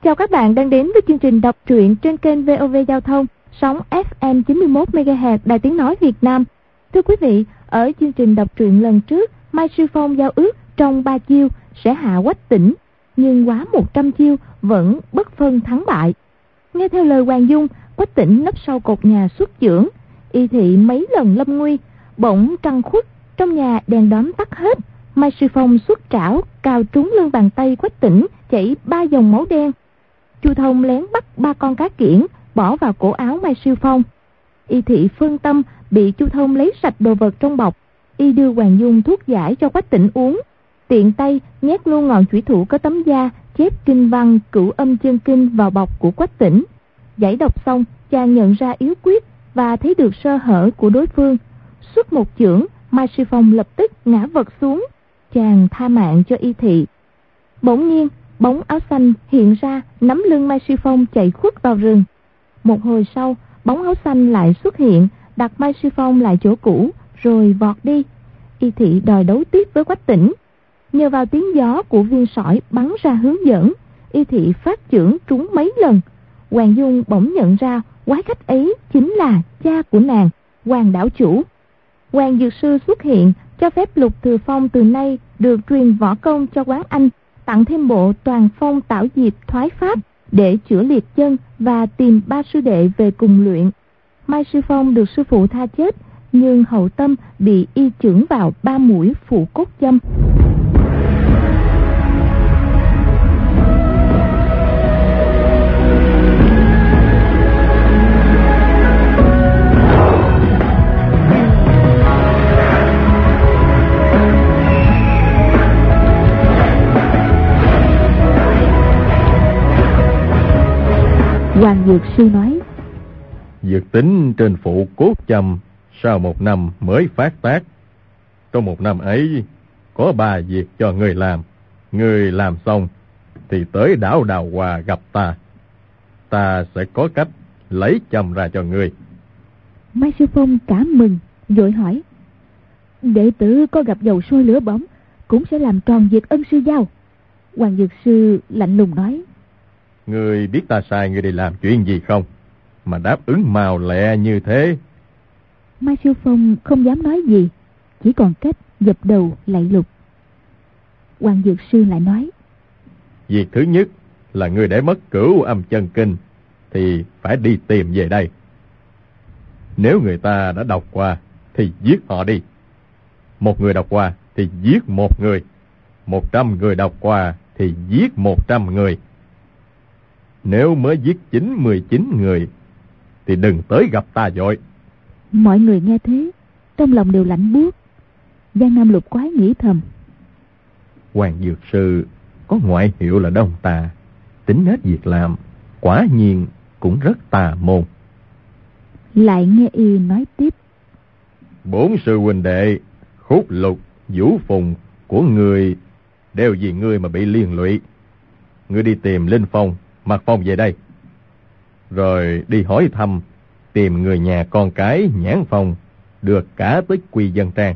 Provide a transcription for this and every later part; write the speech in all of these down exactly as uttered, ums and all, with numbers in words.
Chào các bạn đang đến với chương trình đọc truyện trên kênh vê o vê Giao thông, sóng ép em chín mươi mốt mê ga héc Đài Tiếng Nói Việt Nam. Thưa quý vị, ở chương trình đọc truyện lần trước, Mai Sư Phong giao ước trong ba chiêu sẽ hạ Quách Tĩnh, nhưng quá một trăm chiêu vẫn bất phân thắng bại. Nghe theo lời Hoàng Dung, Quách Tĩnh nấp sau cột nhà xuất chưởng, y thị mấy lần lâm nguy, bỗng trăng khuất, trong nhà đèn đóm tắt hết. Mai Sư Phong xuất trảo cào trúng lưng bàn tay Quách Tĩnh, chảy ba dòng máu đen. Chu Thông lén bắt ba con cá kiển bỏ vào cổ áo Mai Sư Phong. Y thị phân tâm bị Chu Thông lấy sạch đồ vật trong bọc. Y đưa Hoàng Dung thuốc giải cho Quách Tĩnh uống, tiện tay nhét luôn ngọn chủy thủ có tấm da chép kinh văn Cửu Âm Chân Kinh vào bọc của Quách Tĩnh. Giải độc xong, chàng nhận ra yếu quyết và thấy được sơ hở của đối phương. Xuất một chưởng, Mai Sư Phong lập tức ngã vật xuống. Chàng tha mạng cho y thị. Bỗng nhiên, bóng áo xanh hiện ra nắm lưng Mai Sư Phong chạy khuất vào rừng. Một hồi sau, bóng áo xanh lại xuất hiện, đặt Mai Sư Phong lại chỗ cũ, rồi vọt đi. Y thị đòi đấu tiếp với Quách Tĩnh. Nhờ vào tiếng gió của viên sỏi bắn ra hướng dẫn, y thị phát chưởng trúng mấy lần. Hoàng Dung bỗng nhận ra quái khách ấy chính là cha của nàng, Hoàng đảo chủ. Hoàng Dược Sư xuất hiện, cho phép Lục Thừa Phong từ nay được truyền võ công cho Quán Anh, tặng thêm bộ Toàn Phong Tảo Diệp Thoái Pháp để chữa liệt chân và tìm ba sư đệ về cùng luyện. Mai Sư Phong được sư phụ tha chết, nhưng hậu tâm bị y chưởng vào ba mũi phụ cốt châm. Hoàng Dược Sư nói: Dược tính trên phụ cốt châm sau một năm mới phát tác. Trong một năm ấy có ba việc cho người làm. Người làm xong thì tới đảo Đào Hoa gặp ta. Ta sẽ có cách lấy châm ra cho người. Mai Sư Phong cảm mừng, vội hỏi: Đệ tử có gặp dầu sôi lửa bỏng cũng sẽ làm tròn việc ân sư giao. Hoàng Dược Sư lạnh lùng nói: Ngươi biết ta sai ngươi đi làm chuyện gì không, mà đáp ứng màu lẹ như thế? Mai Sư Phong không dám nói gì, chỉ còn cách dập đầu lạy Lục. Hoàng Dược Sư lại nói: Việc thứ nhất là ngươi để mất Cửu Âm Chân Kinh thì phải đi tìm về đây. Nếu người ta đã đọc qua thì giết họ đi. Một người đọc qua thì giết một người. Một trăm người đọc qua thì giết một trăm người. Nếu mới giết chín mươi chín người thì đừng tới gặp ta vội. Mọi người nghe thế, trong lòng đều lạnh buốt. Giang Nam Lục Quái nghĩ thầm: Hoàng Dược Sư có ngoại hiệu là Đông Tà, tính nết việc làm quả nhiên cũng rất tà môn. Lại nghe y nói tiếp: Bốn sư huynh đệ Khúc Lục, Vũ Phùng của người đều vì ngươi mà bị liên lụy. Ngươi đi tìm Linh Phong, Mạc Phong về đây, rồi đi hỏi thăm, tìm người nhà con cái Nhãn Phong, được cả tới Quy Dân Trang.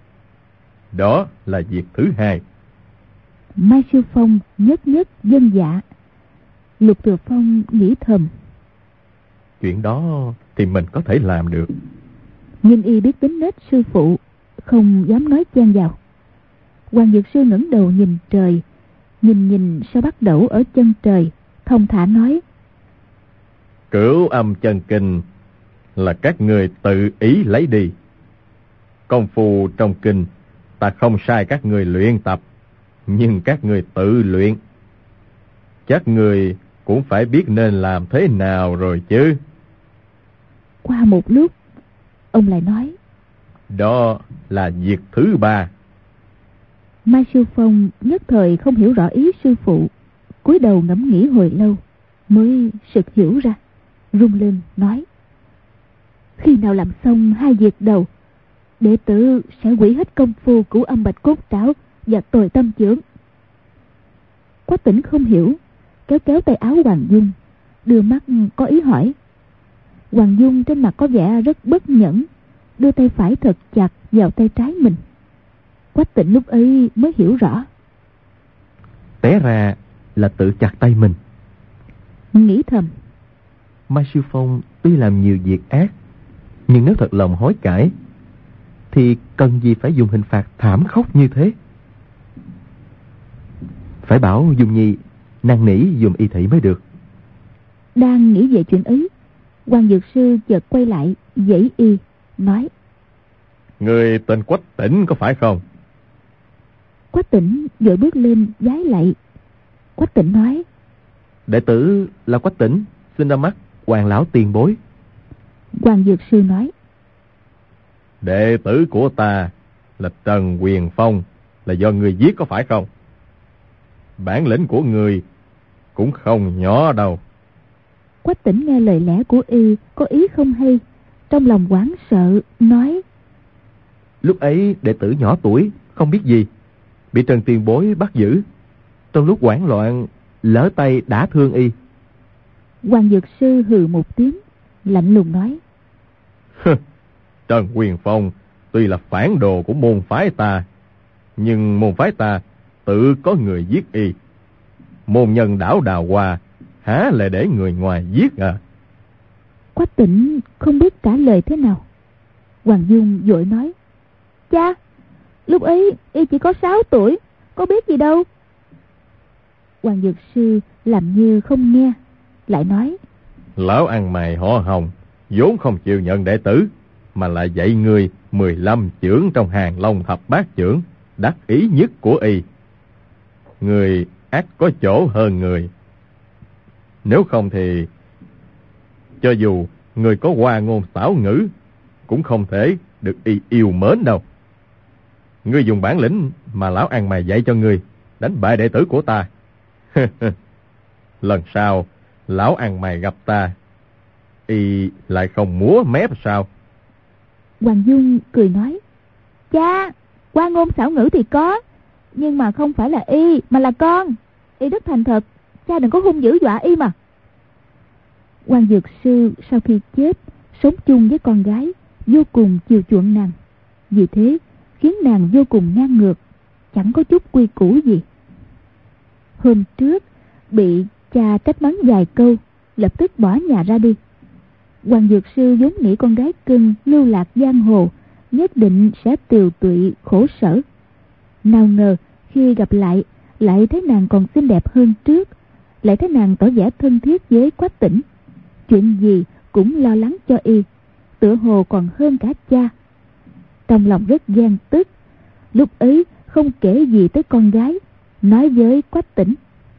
Đó là việc thứ hai. Mai Sư Phong nhất nhất dân dạ. Lục Thừa Phong nghĩ thầm: Chuyện đó thì mình có thể làm được. Nhưng y biết tính nết sư phụ, không dám nói chen vào. Hoàng Dược Sư ngẩng đầu nhìn trời, nhìn nhìn sao bắt đẩu ở chân trời, thông thả nói: Cửu Âm Chân Kinh là các người tự ý lấy đi. Công phu trong kinh ta không sai các người luyện tập, nhưng các người tự luyện. Chắc người cũng phải biết nên làm thế nào rồi chứ. Qua một lúc, ông lại nói: Đó là việc thứ ba. Mai Sư Phong nhất thời không hiểu rõ ý sư phụ, cúi đầu ngẫm nghĩ hồi lâu mới sực hiểu ra, rung lên nói: Khi nào làm xong hai việc đầu, đệ tử sẽ hủy hết công phu Cửu Âm Bạch Cốt Trảo và Tồi Tâm Chưởng. Quách Tĩnh không hiểu, kéo kéo tay áo Hoàng Dung, đưa mắt có ý hỏi. Hoàng Dung trên mặt có vẻ rất bất nhẫn, đưa tay phải thật chặt vào tay trái mình. Quách Tĩnh lúc ấy mới hiểu rõ. Té ra là tự chặt tay mình. nghĩ thầm: Mai Sư Phong tuy làm nhiều việc ác, nhưng nếu thật lòng hối cải thì cần gì phải dùng hình phạt thảm khốc như thế. Phải bảo Dung Nhi năn nỉ dùng y thị mới được. Đang nghĩ về chuyện ấy, Hoàng Dược Sư chợt quay lại giãy y, nói: Người tên Quách Tỉnh có phải không? Quách Tỉnh vội bước lên vái lạy. Quách Tỉnh nói: Đệ tử là Quách Tỉnh, xin ra mắt Hoàng lão tiền bối. Hoàng Dược Sư nói: Đệ tử của ta là Trần Quyền Phong, là do người giết có phải không? Bản lĩnh của người cũng không nhỏ đâu. Quách Tỉnh nghe lời lẽ của y có ý không hay, trong lòng hoảng sợ, nói: Lúc ấy đệ tử nhỏ tuổi, không biết gì, bị Trần tiền bối bắt giữ. Trong lúc hoảng loạn, lỡ tay đả thương y. Hoàng Dược Sư hừ một tiếng, lạnh lùng nói: Trần Quyền Phong tuy là phản đồ của môn phái ta, nhưng môn phái ta tự có người giết y. Môn nhân Đảo Đào Hoa há lại để người ngoài giết à? Quách Tỉnh không biết trả lời thế nào. Hoàng Dung vội nói: Cha, lúc ấy y chỉ có sáu tuổi, có biết gì đâu. Hoàng Dược Sư làm như không nghe, lại nói: Lão ăn mày họ Hồng vốn không chịu nhận đệ tử, mà lại dạy người mười lăm chưởng trong hàng Long Thập Bát Chưởng đắc ý nhất của y. Người ắt có chỗ hơn người. Nếu không thì cho dù người có hoa ngôn xảo ngữ cũng không thể được y yêu mến đâu. Ngươi dùng bản lĩnh mà lão ăn mày dạy cho ngươi đánh bại đệ tử của ta. Lần sau lão ăn mày gặp ta, y lại không múa mép sao? Hoàng Dung cười nói: Cha, hoa ngôn xảo ngữ thì có, nhưng mà không phải là y, mà là con. Y rất thành thật, cha đừng có hung dữ dọa y mà. Hoàng Dược Sư sau khi chết sống chung với con gái, vô cùng chiều chuộng nàng, vì thế khiến nàng vô cùng ngang ngược, chẳng có chút quy củ gì. Hôm trước bị cha trách mắng vài câu, lập tức bỏ nhà ra đi. Hoàng Dược Sư vốn nghĩ con gái cưng lưu lạc giang hồ nhất định sẽ tiều tụy khổ sở. Nào ngờ khi gặp lại, lại thấy nàng còn xinh đẹp hơn trước, lại thấy nàng tỏ vẻ thân thiết với Quách Tỉnh, chuyện gì cũng lo lắng cho y, tựa hồ còn hơn cả cha. Trong lòng rất ghen tức, lúc ấy không kể gì tới con gái, nói với Quách Tỉnh: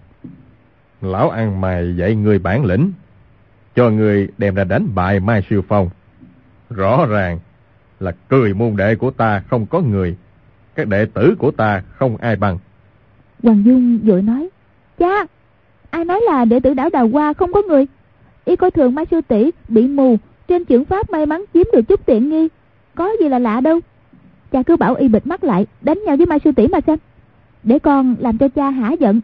Lão ăn mày dạy người bản lĩnh, cho người đem ra đánh bại Mai Sư Phong, rõ ràng là cười môn đệ của ta không có người, các đệ tử của ta không ai bằng. Hoàng Dung vội nói: Cha, ai nói là đệ tử Đảo Đào Hoa không có người? Y coi thường Mai sư tỷ bị mù, trên chưởng pháp may mắn chiếm được chút tiện nghi, có gì là lạ đâu. Cha cứ bảo y bịt mắt lại đánh nhau với Mai sư tỷ mà xem, để con làm cho cha hả giận.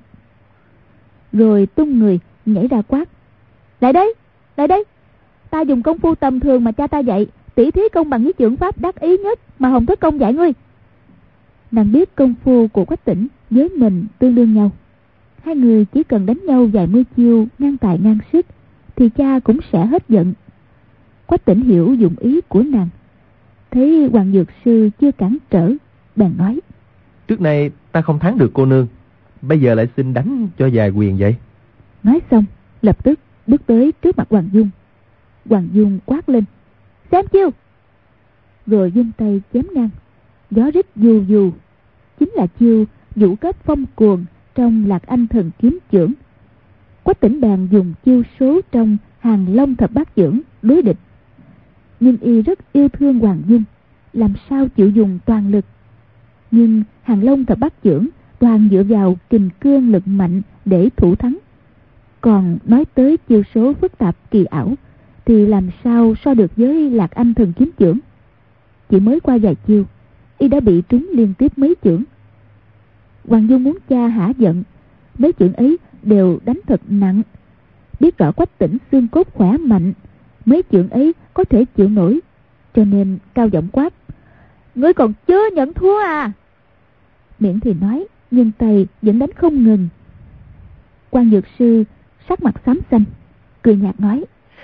Rồi tung người nhảy ra quát: Lại đây, lại đây, ta dùng công phu tầm thường mà cha ta dạy, tỷ thí công bằng với chưởng pháp đắc ý nhất mà Hồng Thất Công dạy ngươi. Nàng biết công phu của Quách Tỉnh với mình tương đương nhau, hai người chỉ cần đánh nhau vài mươi chiêu ngang tài ngang sức thì cha cũng sẽ hết giận. Quách Tỉnh hiểu dụng ý của nàng, thấy Hoàng Dược Sư chưa cản trở, bèn nói: Trước nay ta không thắng được cô nương, bây giờ lại xin đánh cho vài quyền vậy. Nói xong lập tức bước tới trước mặt Hoàng Dung. Hoàng Dung quát lên: Xem chiêu! Rồi vung tay chém ngang, gió rít dù dù, chính là chiêu vũ cấp phong cuồng trong Lạc Anh Thần Kiếm Chưởng. Quách Tỉnh bèn dùng chiêu số trong Hàng Long Thập Bát Chưởng đối địch, nhưng y rất yêu thương Hoàng Dung, làm sao chịu dùng toàn lực. Nhưng Hàng Long Thập Bát Chưởng toàn dựa vào kình cương lực mạnh để thủ thắng, còn nói tới chiêu số phức tạp kỳ ảo thì làm sao so được với Lạc Anh Thần Kiếm Chưởng. Chỉ mới qua vài chiêu, y đã bị trúng liên tiếp mấy chưởng. Hoàng Dung muốn cha hả giận, mấy chưởng ấy đều đánh thật nặng, biết rõ Quách Tỉnh xương cốt khỏe mạnh, mấy chưởng ấy có thể chịu nổi, cho nên cao giọng quát: Ngươi còn chưa nhận thua à? Miệng thì nói, nhưng tay vẫn đánh không ngừng. Quan Dược Sư sắc mặt xám xanh, cười nhạt nói.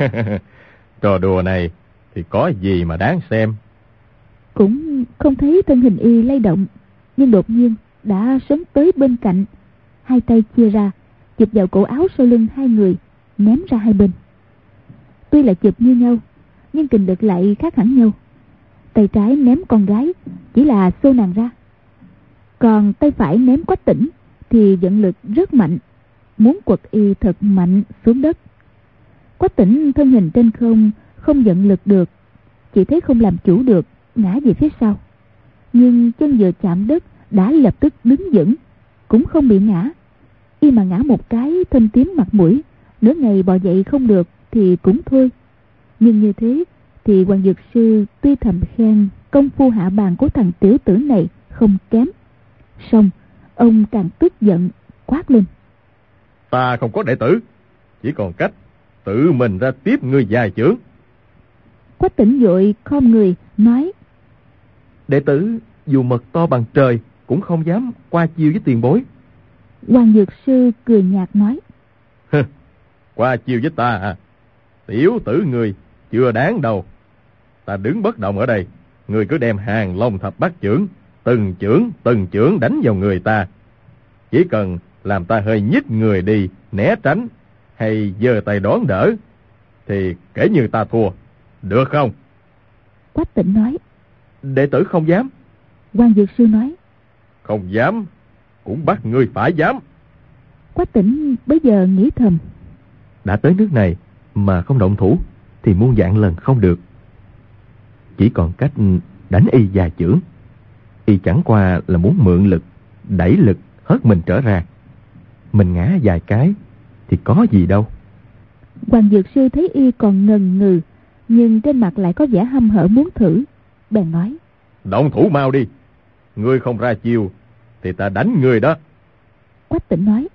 Trò đùa này thì có gì mà đáng xem. Cũng không thấy thân hình y lay động, nhưng đột nhiên đã sớm tới bên cạnh, hai tay chia ra chụp vào cổ áo sau lưng hai người, ném ra hai bên. Tuy là chụp như nhau, nhưng kình lực lại khác hẳn nhau. Tay trái ném con gái chỉ là xô nàng ra, còn tay phải ném Quách Tĩnh thì dẫn lực rất mạnh, muốn quật y thật mạnh xuống đất. Quách Tĩnh thân hình trên không, không dẫn lực được, chỉ thấy không làm chủ được, ngã về phía sau. Nhưng chân vừa chạm đất đã lập tức đứng vững, cũng không bị ngã. Y mà ngã một cái thâm tím mặt mũi, nửa ngày bò dậy không được thì cũng thôi. Nhưng như thế thì Hoàng Dược Sư tuy thầm khen công phu hạ bàn của thằng tiểu tử này không kém, song ông càng tức giận, quát lên. Ta không có đệ tử, chỉ còn cách tự mình ra tiếp người dài chưởng. Quách Tĩnh vội khom người nói. Đệ tử dù mật to bằng trời cũng không dám qua chiêu với tiền bối. Hoàng Dược Sư cười nhạt nói. Qua chiêu với ta à? Tiểu tử người chưa đáng đâu. Ta đứng bất động ở đây, người cứ đem Hàng Long thập bát chưởng, từng chưởng từng chưởng đánh vào người ta. Chỉ cần làm ta hơi nhích người đi, né tránh hay giơ tay đón đỡ thì kể như ta thua, được không? Quách Tĩnh nói. Đệ tử không dám. Hoàng Dược Sư nói. Không dám cũng bắt ngươi phải dám. Quách Tĩnh bấy giờ nghĩ thầm, đã tới nước này mà không động thủ thì muôn vạn lần không được. Chỉ còn cách đánh y dài chưởng. Y chẳng qua là muốn mượn lực, đẩy lực hất mình trở ra. Mình ngã vài cái thì có gì đâu. Hoàng Dược Sư thấy y còn ngần ngừ, nhưng trên mặt lại có vẻ hăm hở muốn thử, bèn nói. Động thủ mau đi, ngươi không ra chiêu thì ta đánh ngươi đó. Quách Tĩnh nói.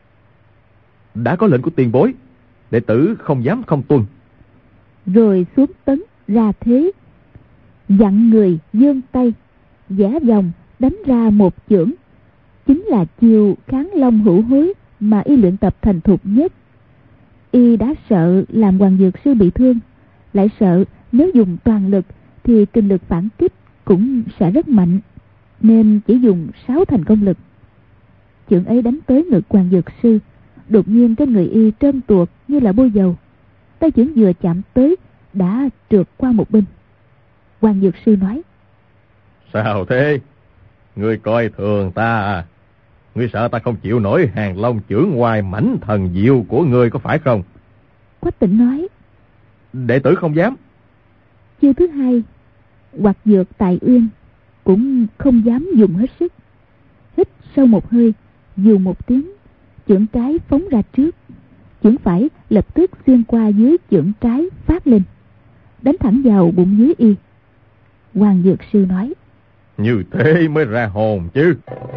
Đã có lệnh của tiền bối, đệ tử không dám không tuân. Rồi xuống tấn ra thế, dặn người giương tay, vẽ vòng đánh ra một chưởng, chính là chiêu Kháng Long Hữu Hối mà y luyện tập thành thục nhất. Y đã sợ làm Hoàng Dược Sư bị thương, lại sợ nếu dùng toàn lực thì kình lực phản kích cũng sẽ rất mạnh, nên chỉ dùng sáu thành công lực. Chưởng ấy đánh tới ngực Hoàng Dược Sư, đột nhiên trên người y trơn tuột như là bôi dầu. Tay chưởng vừa chạm tới đã trượt qua một bên. Hoàng Dược Sư nói. Sao thế? Ngươi coi thường ta à? Ngươi sợ ta không chịu nổi Hàng Long chưởng ngoài mãnh thần diệu của ngươi có phải không? Quách Tĩnh nói. Đệ tử không dám. Chiêu thứ hai, Hoặc Dược Tài Uyên, cũng không dám dùng hết sức. Hít sâu một hơi, dù một tiếng, chưởng trái phóng ra trước, chưởng phải lập tức xuyên qua dưới chưởng trái phát lên, đánh thẳng vào bụng dưới y. Hoàng Dược Sư nói. Như thế mới ra hồn chứ.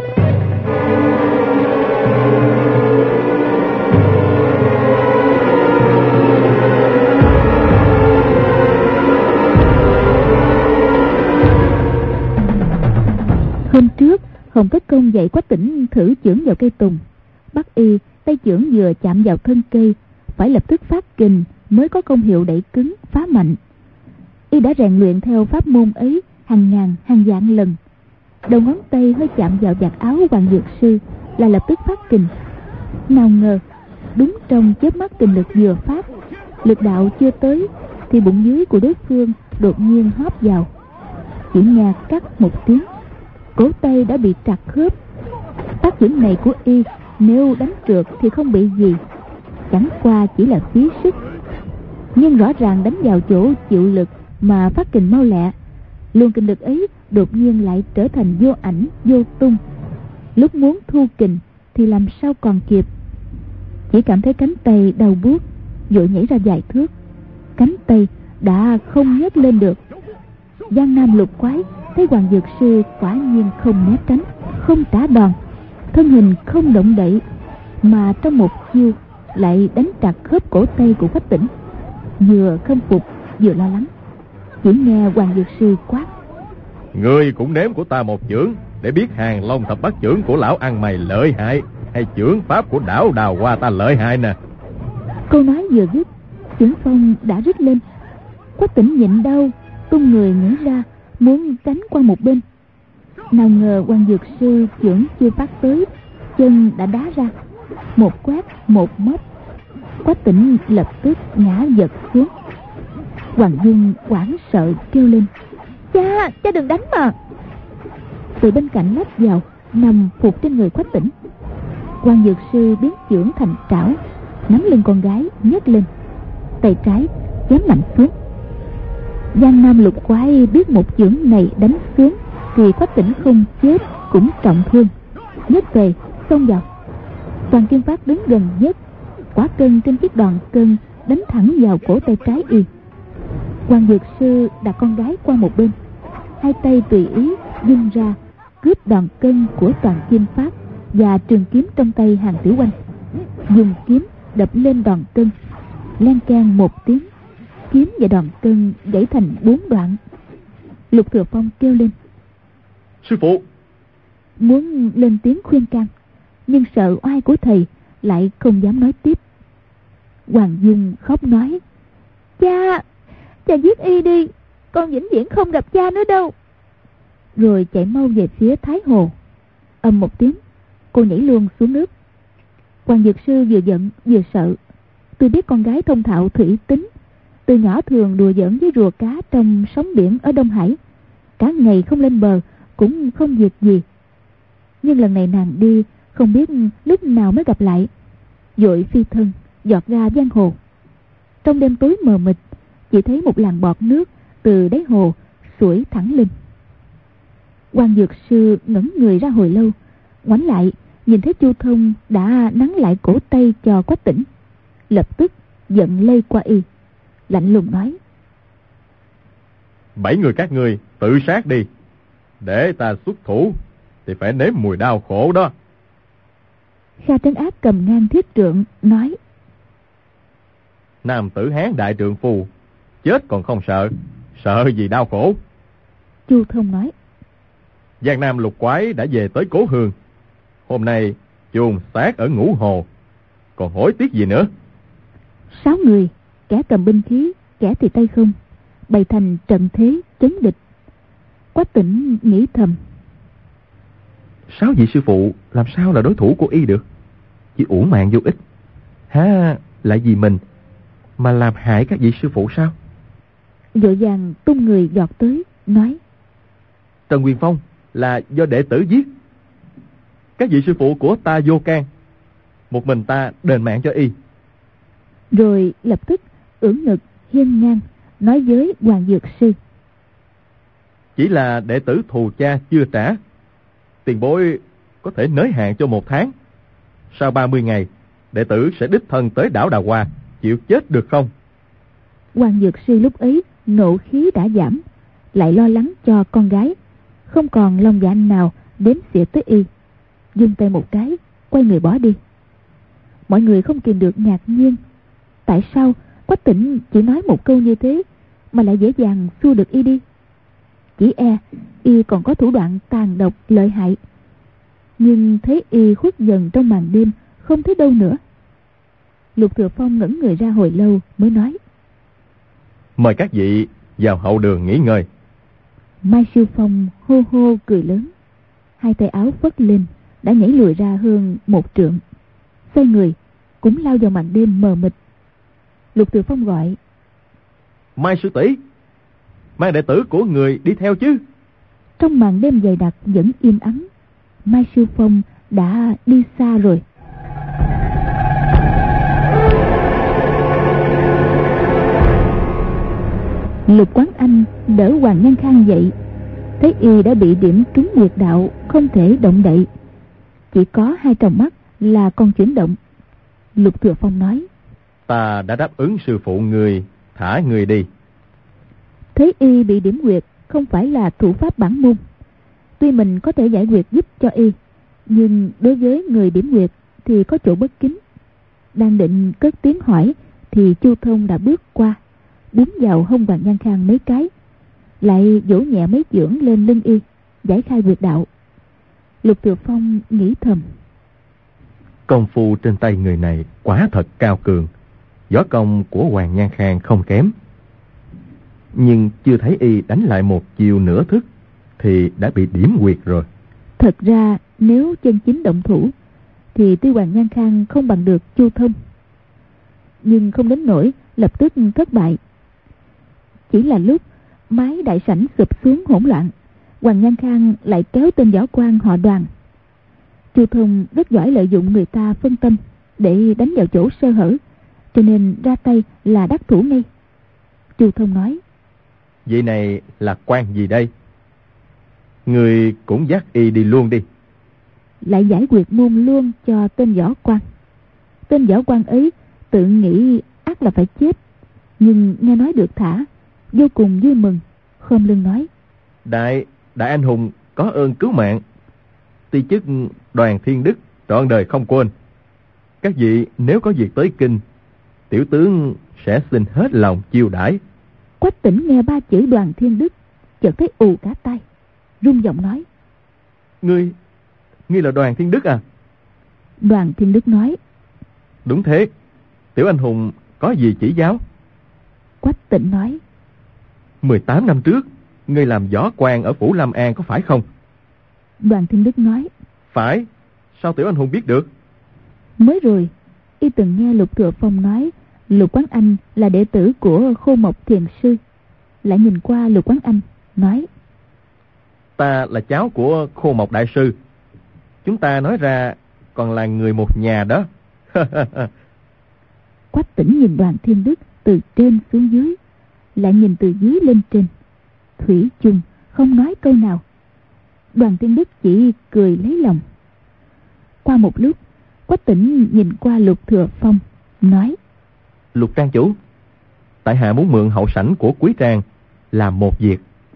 Hôm trước Hồng Tất Công dạy Quách Tĩnh thử chưởng vào cây tùng, bắt y tay chưởng vừa chạm vào thân cây phải lập tức phát kình mới có công hiệu đẩy cứng phá mạnh. Y đã rèn luyện theo pháp môn ấy hàng ngàn hàng vạn lần. Đầu ngón tay hơi chạm vào vạt áo Hoàng Dược Sư là lập tức phát kình. Nào ngờ đúng trong chớp mắt kình lực vừa phát, lực đạo chưa tới thì bụng dưới của đối phương đột nhiên hóp vào, chỉ nghe cắt một tiếng, cổ tay đã bị trật khớp. Tác chưởng này của y nếu đánh trượt thì không bị gì, chẳng qua chỉ là phí sức, nhưng rõ ràng đánh vào chỗ chịu lực mà phát kình mau lẹ. Luồng kình lực ấy đột nhiên lại trở thành vô ảnh vô tung. Lúc muốn thu kình thì làm sao còn kịp. Chỉ cảm thấy cánh tay đau buốt, vội nhảy ra vài thước, cánh tay đã không nhấc lên được. Giang Nam Lục Quái thấy Hoàng Dược Sư quả nhiên không né tránh, không trả đòn, thân hình không động đậy, mà trong một chiêu lại đánh trật khớp cổ tay của Quách Tĩnh. Vừa khâm phục vừa lo lắng, chỉ nghe Hoàng Dược Sư quát. Ngươi cũng nếm của ta một chưởng để biết Hàng Long thập bát chưởng của lão ăn mày lợi hại hay chưởng pháp của đảo Đào Hoa ta lợi hại nè. Câu nói vừa dứt, chưởng phong đã rít lên. Quách Tĩnh nhịn đau, tung người nhảy ra, muốn tránh qua một bên. Nào ngờ Hoàng Dược Sư chưởng chưa phát tới, chân đã đá ra, một quát một móc. Quách Tĩnh lập tức ngã giật xuống. Hoàng Dung hoảng sợ kêu lên: Cha, cha đừng đánh mà. Từ bên cạnh lách vào, nằm phục trên người Quách Tĩnh. Hoàng Dược Sư biến chưởng thành trảo, nắm lưng con gái nhấc lên, tay trái chém mạnh xuống. Giang Nam Lục Quái biết một chưởng này đánh xuống thì Quách Tĩnh không chết cũng trọng thương, nhấc về xông vào. Toàn Kim Phát đứng gần nhất, quả cân trên chiếc đòn cân đánh thẳng vào cổ tay trái y. Hoàng Dược Sư đặt con gái qua một bên, hai tay tùy ý vung ra cướp đòn cân của Toàn Kim Phát và trường kiếm trong tay Hàn Tiểu Oanh, dùng kiếm đập lên đòn cân. Len keng một tiếng, kiếm và đòn cân gãy thành bốn đoạn. Lục Thừa Phong kêu lên: Sư phụ! Muốn lên tiếng khuyên can, nhưng sợ oai của thầy, lại không dám nói tiếp. Hoàng Dung khóc nói: Cha, cha giết y đi, con vĩnh viễn không gặp cha nữa đâu. Rồi chạy mau về phía Thái Hồ. Ầm một tiếng, cô nhảy luôn xuống nước. Hoàng Dược Sư vừa giận vừa sợ. Tôi biết con gái thông thạo thủy tính, từ nhỏ thường đùa giỡn với rùa cá trong sóng biển ở Đông Hải, cả ngày không lên bờ cũng không việc gì. Nhưng lần này nàng đi không biết lúc nào mới gặp lại, vội phi thân giọt ra giang hồ. Trong đêm tối mờ mịt, chỉ thấy một làn bọt nước từ đáy hồ sủi thẳng lên. Hoàng Dược Sư ngẩng người ra hồi lâu, ngoảnh lại nhìn thấy Chu Thông đã nắn lại cổ tay cho Quách Tĩnh, lập tức giận lây qua y, lạnh lùng nói: Bảy người các ngươi tự sát đi, để ta xuất thủ thì phải nếm mùi đau khổ đó. Kha Trấn Ác cầm ngang thiết trượng nói: Nam tử Hán đại trượng phu, chết còn không sợ, sợ gì đau khổ. Chu Thông nói: Giang Nam Lục Quái đã về tới cố hương, hôm nay chôn xác ở Ngũ Hồ, còn hối tiếc gì nữa. Sáu người, kẻ cầm binh khí, kẻ thì tay không, bày thành trận thế chống địch. Quách Tĩnh nghĩ thầm: Sáu vị sư phụ làm sao là đối thủ của y được? Chỉ uổng mạng vô ích. Há lại vì mình mà làm hại các vị sư phụ sao? Vội vàng tung người giọt tới, nói: Trần Quyền Phong là do đệ tử giết. Các vị sư phụ của ta vô can, một mình ta đền mạng cho y. Rồi lập tức ưỡn ngực hiên ngang nói với Hoàng Dược Sư: Chỉ là đệ tử thù cha chưa trả, tiền bối có thể nới hạn cho một tháng. Sau ba mươi ngày, đệ tử sẽ đích thân tới đảo Đào Hoa, chịu chết được không? Hoàng Dược Sư lúc ấy nộ khí đã giảm, lại lo lắng cho con gái, không còn lòng dạ nào đến xỉa tới y, giương tay một cái, quay người bỏ đi. Mọi người không kìm được ngạc nhiên, tại sao Quách Tĩnh chỉ nói một câu như thế mà lại dễ dàng xua được y đi? Chỉ e y còn có thủ đoạn tàn độc lợi hại. Nhưng thấy y khuất dần trong màn đêm, không thấy đâu nữa. Lục Thừa Phong ngẩng người ra hồi lâu mới nói: Mời các vị vào hậu đường nghỉ ngơi. Mai Siêu Phong hô hô cười lớn, hai tay áo phất lên, đã nhảy lùi ra hơn một trượng, xoay người cũng lao vào màn đêm mờ mịt. Lục Thừa Phong gọi: Mai sư tỷ, mang đệ tử của người đi theo chứ. Trong màn đêm dày đặc vẫn im ắng, Mai Siêu Phong đã đi xa rồi. Lục Quán Anh đỡ Hoàng Nhân Khang dậy, thấy y đã bị điểm trúng huyệt đạo, không thể động đậy, chỉ có hai tròng mắt là còn chuyển động. Lục Thừa Phong nói: Ta đã đáp ứng sư phụ người, thả người đi. Thấy y bị điểm huyệt không phải là thủ pháp bản môn, tuy mình có thể giải huyệt giúp cho y, nhưng đối với người điểm huyệt thì có chỗ bất kính. Đang định cất tiếng hỏi thì Chu Thông đã bước qua, búng vào hông Hoàng Nhan Khang mấy cái, lại vỗ nhẹ mấy chưởng lên lưng y, giải khai huyệt đạo. Lục Thừa Phong nghĩ thầm: Công phu trên tay người này quả thật cao cường, võ công của Hoàng Nhan Khang không kém. Nhưng chưa thấy y đánh lại một chiều nửa thức thì đã bị điểm quyệt rồi. Thật ra nếu chân chính động thủ thì tuy Hoàng Nhan Khang không bằng được Chu Thông, nhưng không đến nỗi lập tức thất bại. Chỉ là lúc mái đại sảnh sụp xuống hỗn loạn, Hoàng Nhan Khang lại kéo tên võ quan họ Đoàn. Chu Thông rất giỏi lợi dụng người ta phân tâm để đánh vào chỗ sơ hở, cho nên ra tay là đắc thủ ngay. Chu Thông nói: Vị này là quan gì đây? Người cũng dắt y đi luôn đi. Lại giải quyệt môn luôn cho tên võ quan. Tên võ quan ấy tự nghĩ ắt là phải chết, nhưng nghe nói được thả, vô cùng vui mừng, khom lưng nói: Đại, đại anh hùng có ơn cứu mạng. Ti chức Đoàn Thiên Đức trọn đời không quên. Các vị nếu có việc tới kinh, tiểu tướng sẽ xin hết lòng chiêu đãi. Quách Tĩnh nghe ba chữ Đoàn Thiên Đức, chợt thấy ù cả tai, rung giọng nói: Ngươi, ngươi là Đoàn Thiên Đức à? Đoàn Thiên Đức nói: Đúng thế, tiểu anh hùng có gì chỉ giáo? Quách Tĩnh nói: mười tám năm trước, ngươi làm võ quan ở phủ Lâm An có phải không? Đoàn Thiên Đức nói: Phải. Sao tiểu anh hùng biết được? Mới rồi, y từng nghe Lục Thừa Phong nói Lục Quán Anh là đệ tử của Khô Mộc Thiền Sư. Lại nhìn qua Lục Quán Anh, nói: Ta là cháu của Khô Mộc Đại Sư. Chúng ta nói ra còn là người một nhà đó. Quách Tĩnh nhìn Đoàn Thiên Đức từ trên xuống dưới, lại nhìn từ dưới lên trên, thủy chung không nói câu nào. Đoàn Thiên Đức chỉ cười lấy lòng. Qua một lúc, Quách Tĩnh nhìn qua Lục Thừa Phong, nói: Lục Trang chủ, tại hạ muốn mượn hậu sảnh của Quý Trang làm một việc.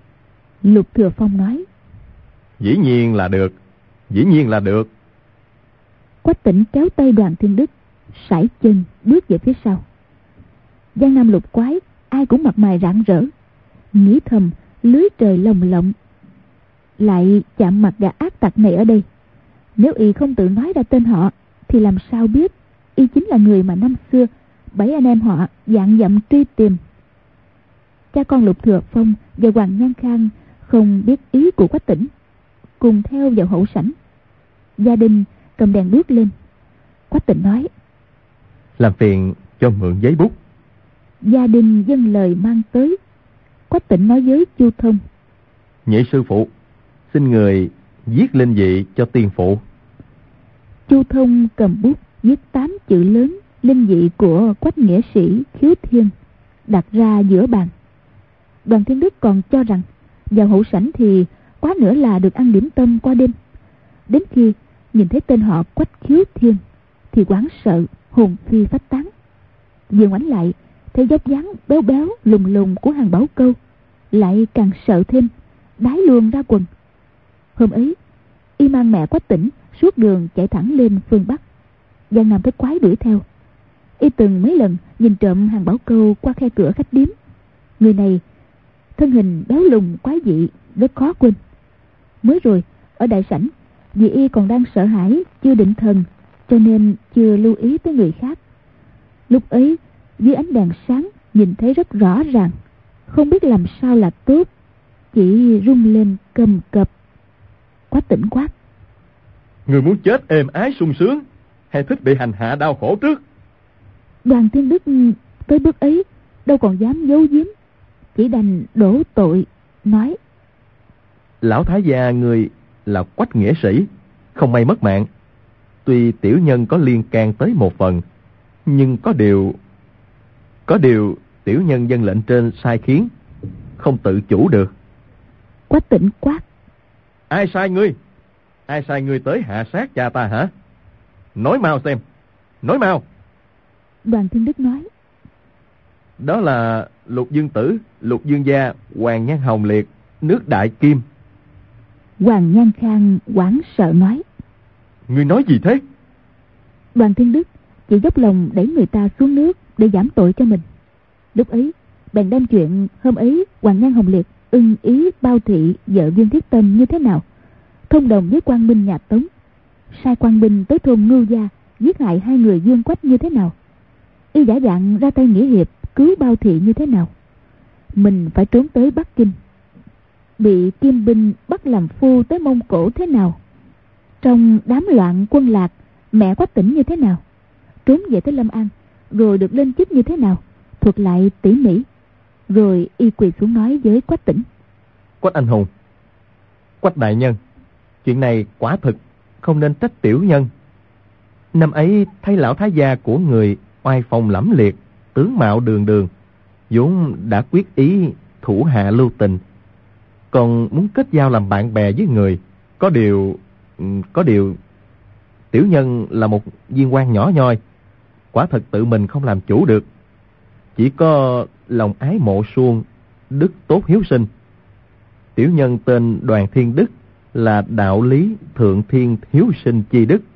Lục Thừa Phong nói: Dĩ nhiên là được, dĩ nhiên là được. Quách Tĩnh kéo tay Đoàn Thiên Đức, sải chân bước về phía sau. Giang Nam lục quái ai cũng mặt mày rạng rỡ, nghĩ thầm lưới trời lồng lộng. Lại chạm mặt gã ác tặc này ở đây, nếu y không tự nói ra tên họ thì làm sao biết y chính là người mà năm xưa bảy anh em họ vạn dặm truy tìm. Cha con Lục Thừa Phong và Hoàng Nhan Khang không biết ý của Quách Tĩnh, cùng theo vào hậu sảnh. Gia đình cầm đèn đuốc lên. Quách Tĩnh nói: Làm phiền cho mượn giấy bút. Gia đình dâng lời mang tới. Quách Tĩnh nói với Chu Thông: Nhị sư phụ, xin người viết linh vị cho tiên phụ. Chu Thông cầm bút viết tám chữ lớn linh vị của Quách nghĩa sĩ Khiếu Thiên, đặt ra giữa bàn. Đoàn Thiên Đức còn cho rằng vào hậu sảnh thì quá nữa là được ăn điểm tâm qua đêm. Đến khi nhìn thấy tên họ Quách Khiếu Thiên thì hoảng sợ, hồn phi phách tán. Vừa ngoảnh lại thấy dốc dáng béo béo lùng lùng của Hàn Bảo Câu, lại càng sợ thêm, đái luôn ra quần. Hôm ấy y mang mẹ Quách Tĩnh suốt đường chạy thẳng lên phương Bắc. Giang Nam tới quái đuổi theo. Y từng mấy lần nhìn trộm Hàn Bảo Câu qua khe cửa khách điếm. Người này thân hình béo lùn quái dị, rất khó quên. Mới rồi ở đại sảnh, vì y còn đang sợ hãi chưa định thần, cho nên chưa lưu ý tới người khác. Lúc ấy dưới ánh đèn sáng nhìn thấy rất rõ ràng, không biết làm sao là tốt, chỉ rung lên cầm cập. Quách Tĩnh quát: Người muốn chết êm ái sung sướng, hay thích bị hành hạ đau khổ trước? Đoàn Thiên Đức tới bước ấy đâu còn dám giấu giếm, chỉ đành đổ tội, nói: Lão thái gia người là Quách nghĩa sĩ, không may mất mạng. Tuy tiểu nhân có liên can tới một phần, nhưng có điều Có điều tiểu nhân dân lệnh trên sai khiến, không tự chủ được. Quách Tĩnh quát: Ai sai ngươi? Ai sai ngươi tới hạ sát cha ta hả? Nói mau xem, nói mau. Đoàn Thiên Đức nói: Đó là Lục Dương Tử, Lục Dương Gia, Hoàng Nhan Hồng Liệt, nước Đại Kim. Hoàng Nhan Khang hoảng sợ nói: Ngươi nói gì thế? Đoàn Thiên Đức chỉ dốc lòng đẩy người ta xuống nước để giảm tội cho mình. Lúc ấy bèn đem chuyện hôm ấy Hoàng Nhan Hồng Liệt ưng ý bao thị vợ Viên Thiết Tâm như thế nào, thông đồng với quan binh nhà Tống, sai quan binh tới thôn Ngưu Gia giết hại hai người Dương Quách như thế nào. Y giả dạng ra tay nghĩa hiệp cứu Bao Thị như thế nào? Mình phải trốn tới Bắc Kinh, bị Kim binh bắt làm phu tới Mông Cổ thế nào? Trong đám loạn quân lạc, mẹ Quách Tĩnh như thế nào? Trốn về tới Lâm An, rồi được lên chức như thế nào? Thuật lại tỉ mỉ. Rồi y quỳ xuống nói với Quách Tĩnh: Quách anh hùng, Quách đại nhân, chuyện này quả thực không nên trách tiểu nhân. Năm ấy thấy lão thái gia của người oai phong lẫm liệt, tướng mạo đường đường, vốn đã quyết ý thủ hạ lưu tình, còn muốn kết giao làm bạn bè với người. Có điều, có điều tiểu nhân là một viên quan nhỏ nhoi, quả thật tự mình không làm chủ được. Chỉ có lòng ái mộ suông, đức tốt hiếu sinh. Tiểu nhân tên Đoàn Thiên Đức, là đạo lý thượng thiên hiếu sinh chi đức.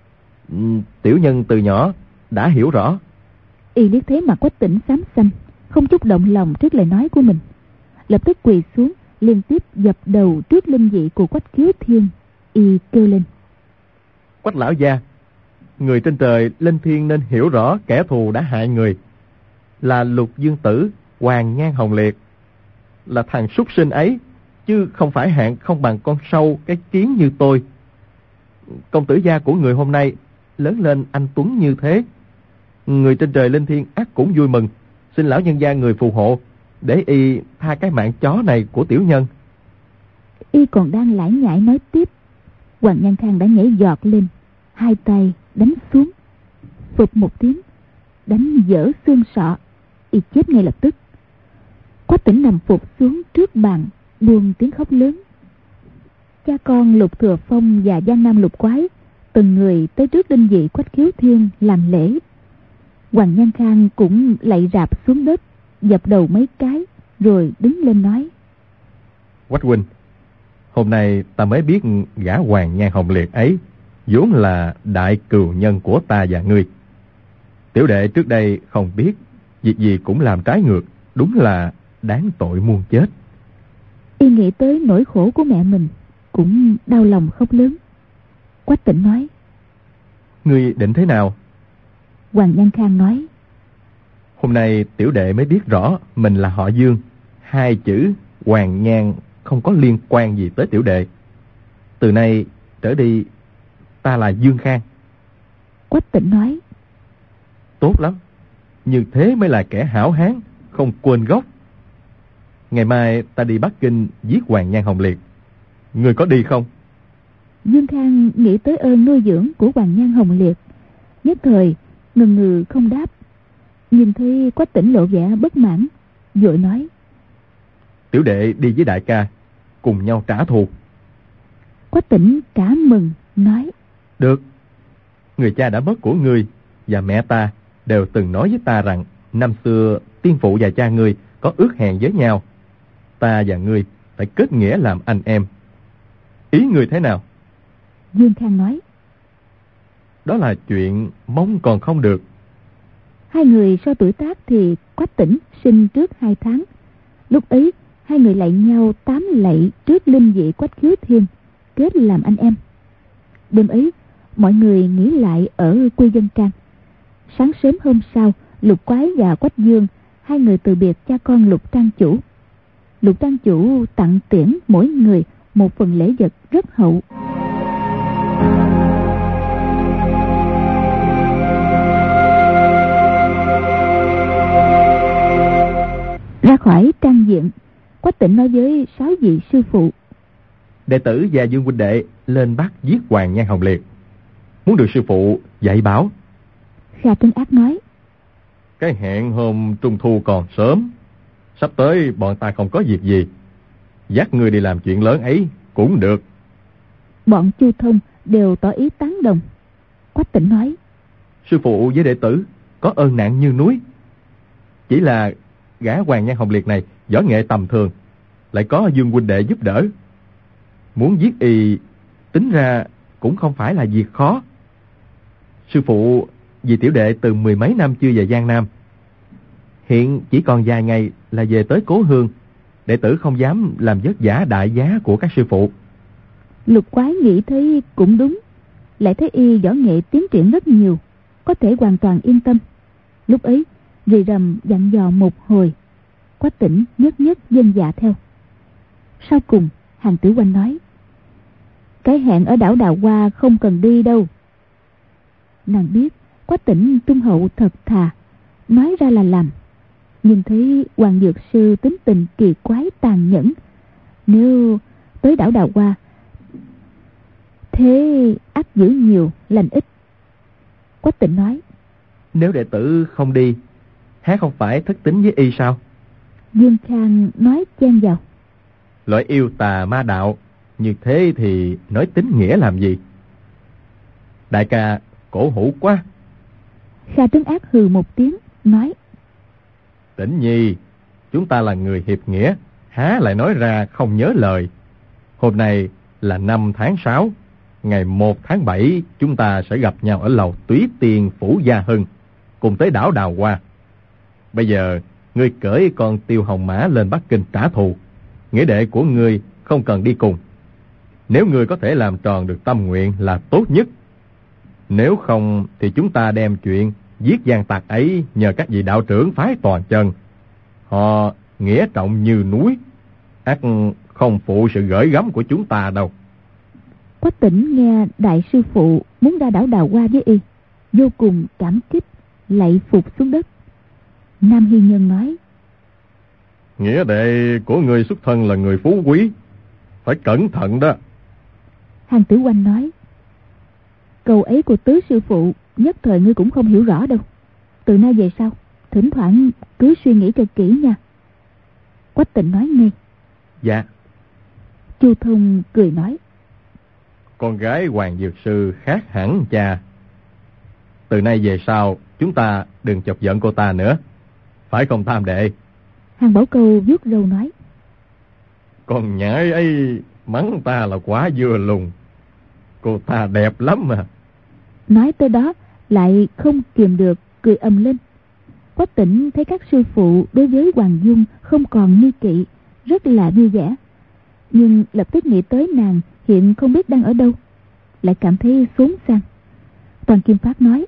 Tiểu nhân từ nhỏ đã hiểu rõ. Y liếc thấy mặt Quách Tĩnh xám xanh, không chút động lòng trước lời nói của mình, lập tức quỳ xuống liên tiếp dập đầu trước linh vị của Quách Khiếu Thiên. Y kêu lên: Quách lão gia, người trên trời lên thiên nên hiểu rõ kẻ thù đã hại người là Lục Dương Tử Hoàng Nhan Hồng Liệt, là thằng súc sinh ấy, chứ không phải hạng không bằng con sâu cái kiến như tôi. Công tử gia của người hôm nay lớn lên anh tuấn như thế, người trên trời lên thiên ắt cũng vui mừng. Xin lão nhân gia người phù hộ, để y tha cái mạng chó này của tiểu nhân. Y còn đang lải nhải nói tiếp, Hoàng Nhan Khang đã nhảy giọt lên, hai tay đánh xuống, phụp một tiếng, đánh vỡ xương sọ, y chết ngay lập tức. Quách Tĩnh nằm phục xuống trước bàn, buông tiếng khóc lớn. Cha con Lục Thừa Phong và Giang Nam Lục Quái từng người tới trước linh vị Quách Khiếu Thiên làm lễ. Hoàng Nhan Khang cũng lạy rạp xuống đất, dập đầu mấy cái, rồi đứng lên nói: Quách huynh, hôm nay ta mới biết gã Hoàng Nhan Hồng Liệt ấy vốn là đại cừu nhân của ta và ngươi. Tiểu đệ trước đây không biết, việc gì cũng làm trái ngược, đúng là đáng tội muôn chết. Y nghĩ tới nỗi khổ của mẹ mình, cũng đau lòng khóc lớn. Quách Tĩnh nói: Ngươi định thế nào? Hoàng Nhan Khang nói: Hôm nay tiểu đệ mới biết rõ mình là họ Dương. Hai chữ Hoàng Nhan không có liên quan gì tới tiểu đệ. Từ nay trở đi ta là Dương Khang. Quách Tĩnh nói: Tốt lắm, như thế mới là kẻ hảo hán, không quên gốc. Ngày mai ta đi Bắc Kinh giết Hoàng Nhan Hồng Liệt. Người có đi không? Dương Khang nghĩ tới ơn nuôi dưỡng của Hoàng Nhan Hồng Liệt, nhất thời ngần ngừ không đáp. Nhìn thấy Quách Tĩnh lộ vẻ bất mãn, vội nói: Tiểu đệ đi với đại ca, cùng nhau trả thù. Quách Tĩnh cả mừng, nói: Được. Người cha đã mất của ngươi và mẹ ta đều từng nói với ta rằng năm xưa tiên phụ và cha ngươi có ước hẹn với nhau. Ta và ngươi phải kết nghĩa làm anh em. Ý ngươi thế nào? Dương Khang nói: Đó là chuyện mong còn không được. Hai người so tuổi tác thì Quách Tĩnh sinh trước hai tháng. Lúc ấy hai người lạy nhau tám lạy trước linh vị Quách Khiếu Thiên, kết làm anh em. Đêm ấy mọi người nghỉ lại ở Quy Dân Trang. Sáng sớm hôm sau, Lục Quái và Quách Dương hai người từ biệt cha con Lục Trang chủ. Lục Trang chủ tặng tiễn mỗi người một phần lễ vật rất hậu. Ra khỏi trang diện, Quách Tĩnh nói với sáu vị sư phụ: Đệ tử và Dương huynh đệ lên Bắc giết Hoàng Nhan Hồng Liệt, muốn được sư phụ dạy bảo. Kha Trấn Ác nói: Cái hẹn hôm trung thu còn sớm, sắp tới bọn ta không có việc gì, dắt ngươi đi làm chuyện lớn ấy cũng được. Bọn Chu Thông đều tỏ ý tán đồng. Quách Tĩnh nói: Sư phụ với đệ tử có ơn nặng như núi. Chỉ là gã Hoàng Nhan Hồng Liệt này võ nghệ tầm thường, lại có Dương huynh đệ giúp đỡ, muốn giết y tính ra cũng không phải là việc khó. Sư phụ, vì tiểu đệ từ mười mấy năm chưa về Giang Nam, hiện chỉ còn vài ngày là về tới cố hương, đệ tử không dám làm vất vả đại giá của các sư phụ. Lục Quái nghĩ thấy cũng đúng, lại thấy y võ nghệ tiến triển rất nhiều, có thể hoàn toàn yên tâm. Lúc ấy Rì Rầm dặn dò một hồi, Quách Tĩnh nhất nhất vâng dạ theo. Sau cùng Hàn Tử Oanh nói: cái hẹn ở đảo Đào Hoa không cần đi đâu. Nàng biết Quách Tĩnh trung hậu thật thà, nói ra là làm. Nhưng thấy Hoàng Dược Sư tính tình kỳ quái tàn nhẫn, nếu tới đảo Đào Hoa thế ác dữ nhiều lành ít. Quách Tĩnh nói: nếu đệ tử không đi, há không phải thất tín với y sao? Dương Khang nói chen vào: loại yêu tà ma đạo như thế thì nói tín nghĩa làm gì? Đại ca cổ hủ quá. Kha Trấn Ác hừ một tiếng nói: Tĩnh Nhi, chúng ta là người hiệp nghĩa, há lại nói ra không nhớ lời. Hôm nay là năm tháng sáu, ngày một tháng bảy chúng ta sẽ gặp nhau ở lầu Túy Tiên Phủ Gia Hưng, cùng tới đảo Đào Hoa. Bây giờ ngươi cởi con Tiêu Hồng Mã lên Bắc Kinh trả thù, nghĩa đệ của ngươi không cần đi cùng. Nếu ngươi có thể làm tròn được tâm nguyện là tốt nhất. Nếu không thì chúng ta đem chuyện giết gian tặc ấy nhờ các vị đạo trưởng phái toàn chân. Họ nghĩa trọng như núi, ắt không phụ sự gởi gắm của chúng ta đâu. Quách Tĩnh nghe đại sư phụ muốn ra đảo Đào Hoa với y, vô cùng cảm kích, lạy phục xuống đất. Nam Hy Nhân nói: nghĩa đệ của người xuất thân là người phú quý, phải cẩn thận đó. Hàn Tử Oanh nói: câu ấy của tứ sư phụ nhất thời ngươi cũng không hiểu rõ đâu. Từ nay về sau thỉnh thoảng cứ suy nghĩ cho kỹ nha. Quách Tĩnh nói ngay: dạ. Chu Thông cười nói: con gái Hoàng Dược Sư khác hẳn cha. Từ nay về sau chúng ta đừng chọc giận cô ta nữa, phải không Tam đệ? Hàn Bảo Câu vuốt râu nói: con nhãi ấy mắng ta là quá vừa lùn, cô ta đẹp lắm mà. Nói tới đó lại không kìm được cười ầm lên. Quách Tĩnh thấy các sư phụ đối với Hoàng Dung không còn nghi kỵ, rất là vui vẻ. Nhưng lập tức nghĩ tới nàng hiện không biết đang ở đâu, lại cảm thấy xốn sang. Toàn Kim Phát nói: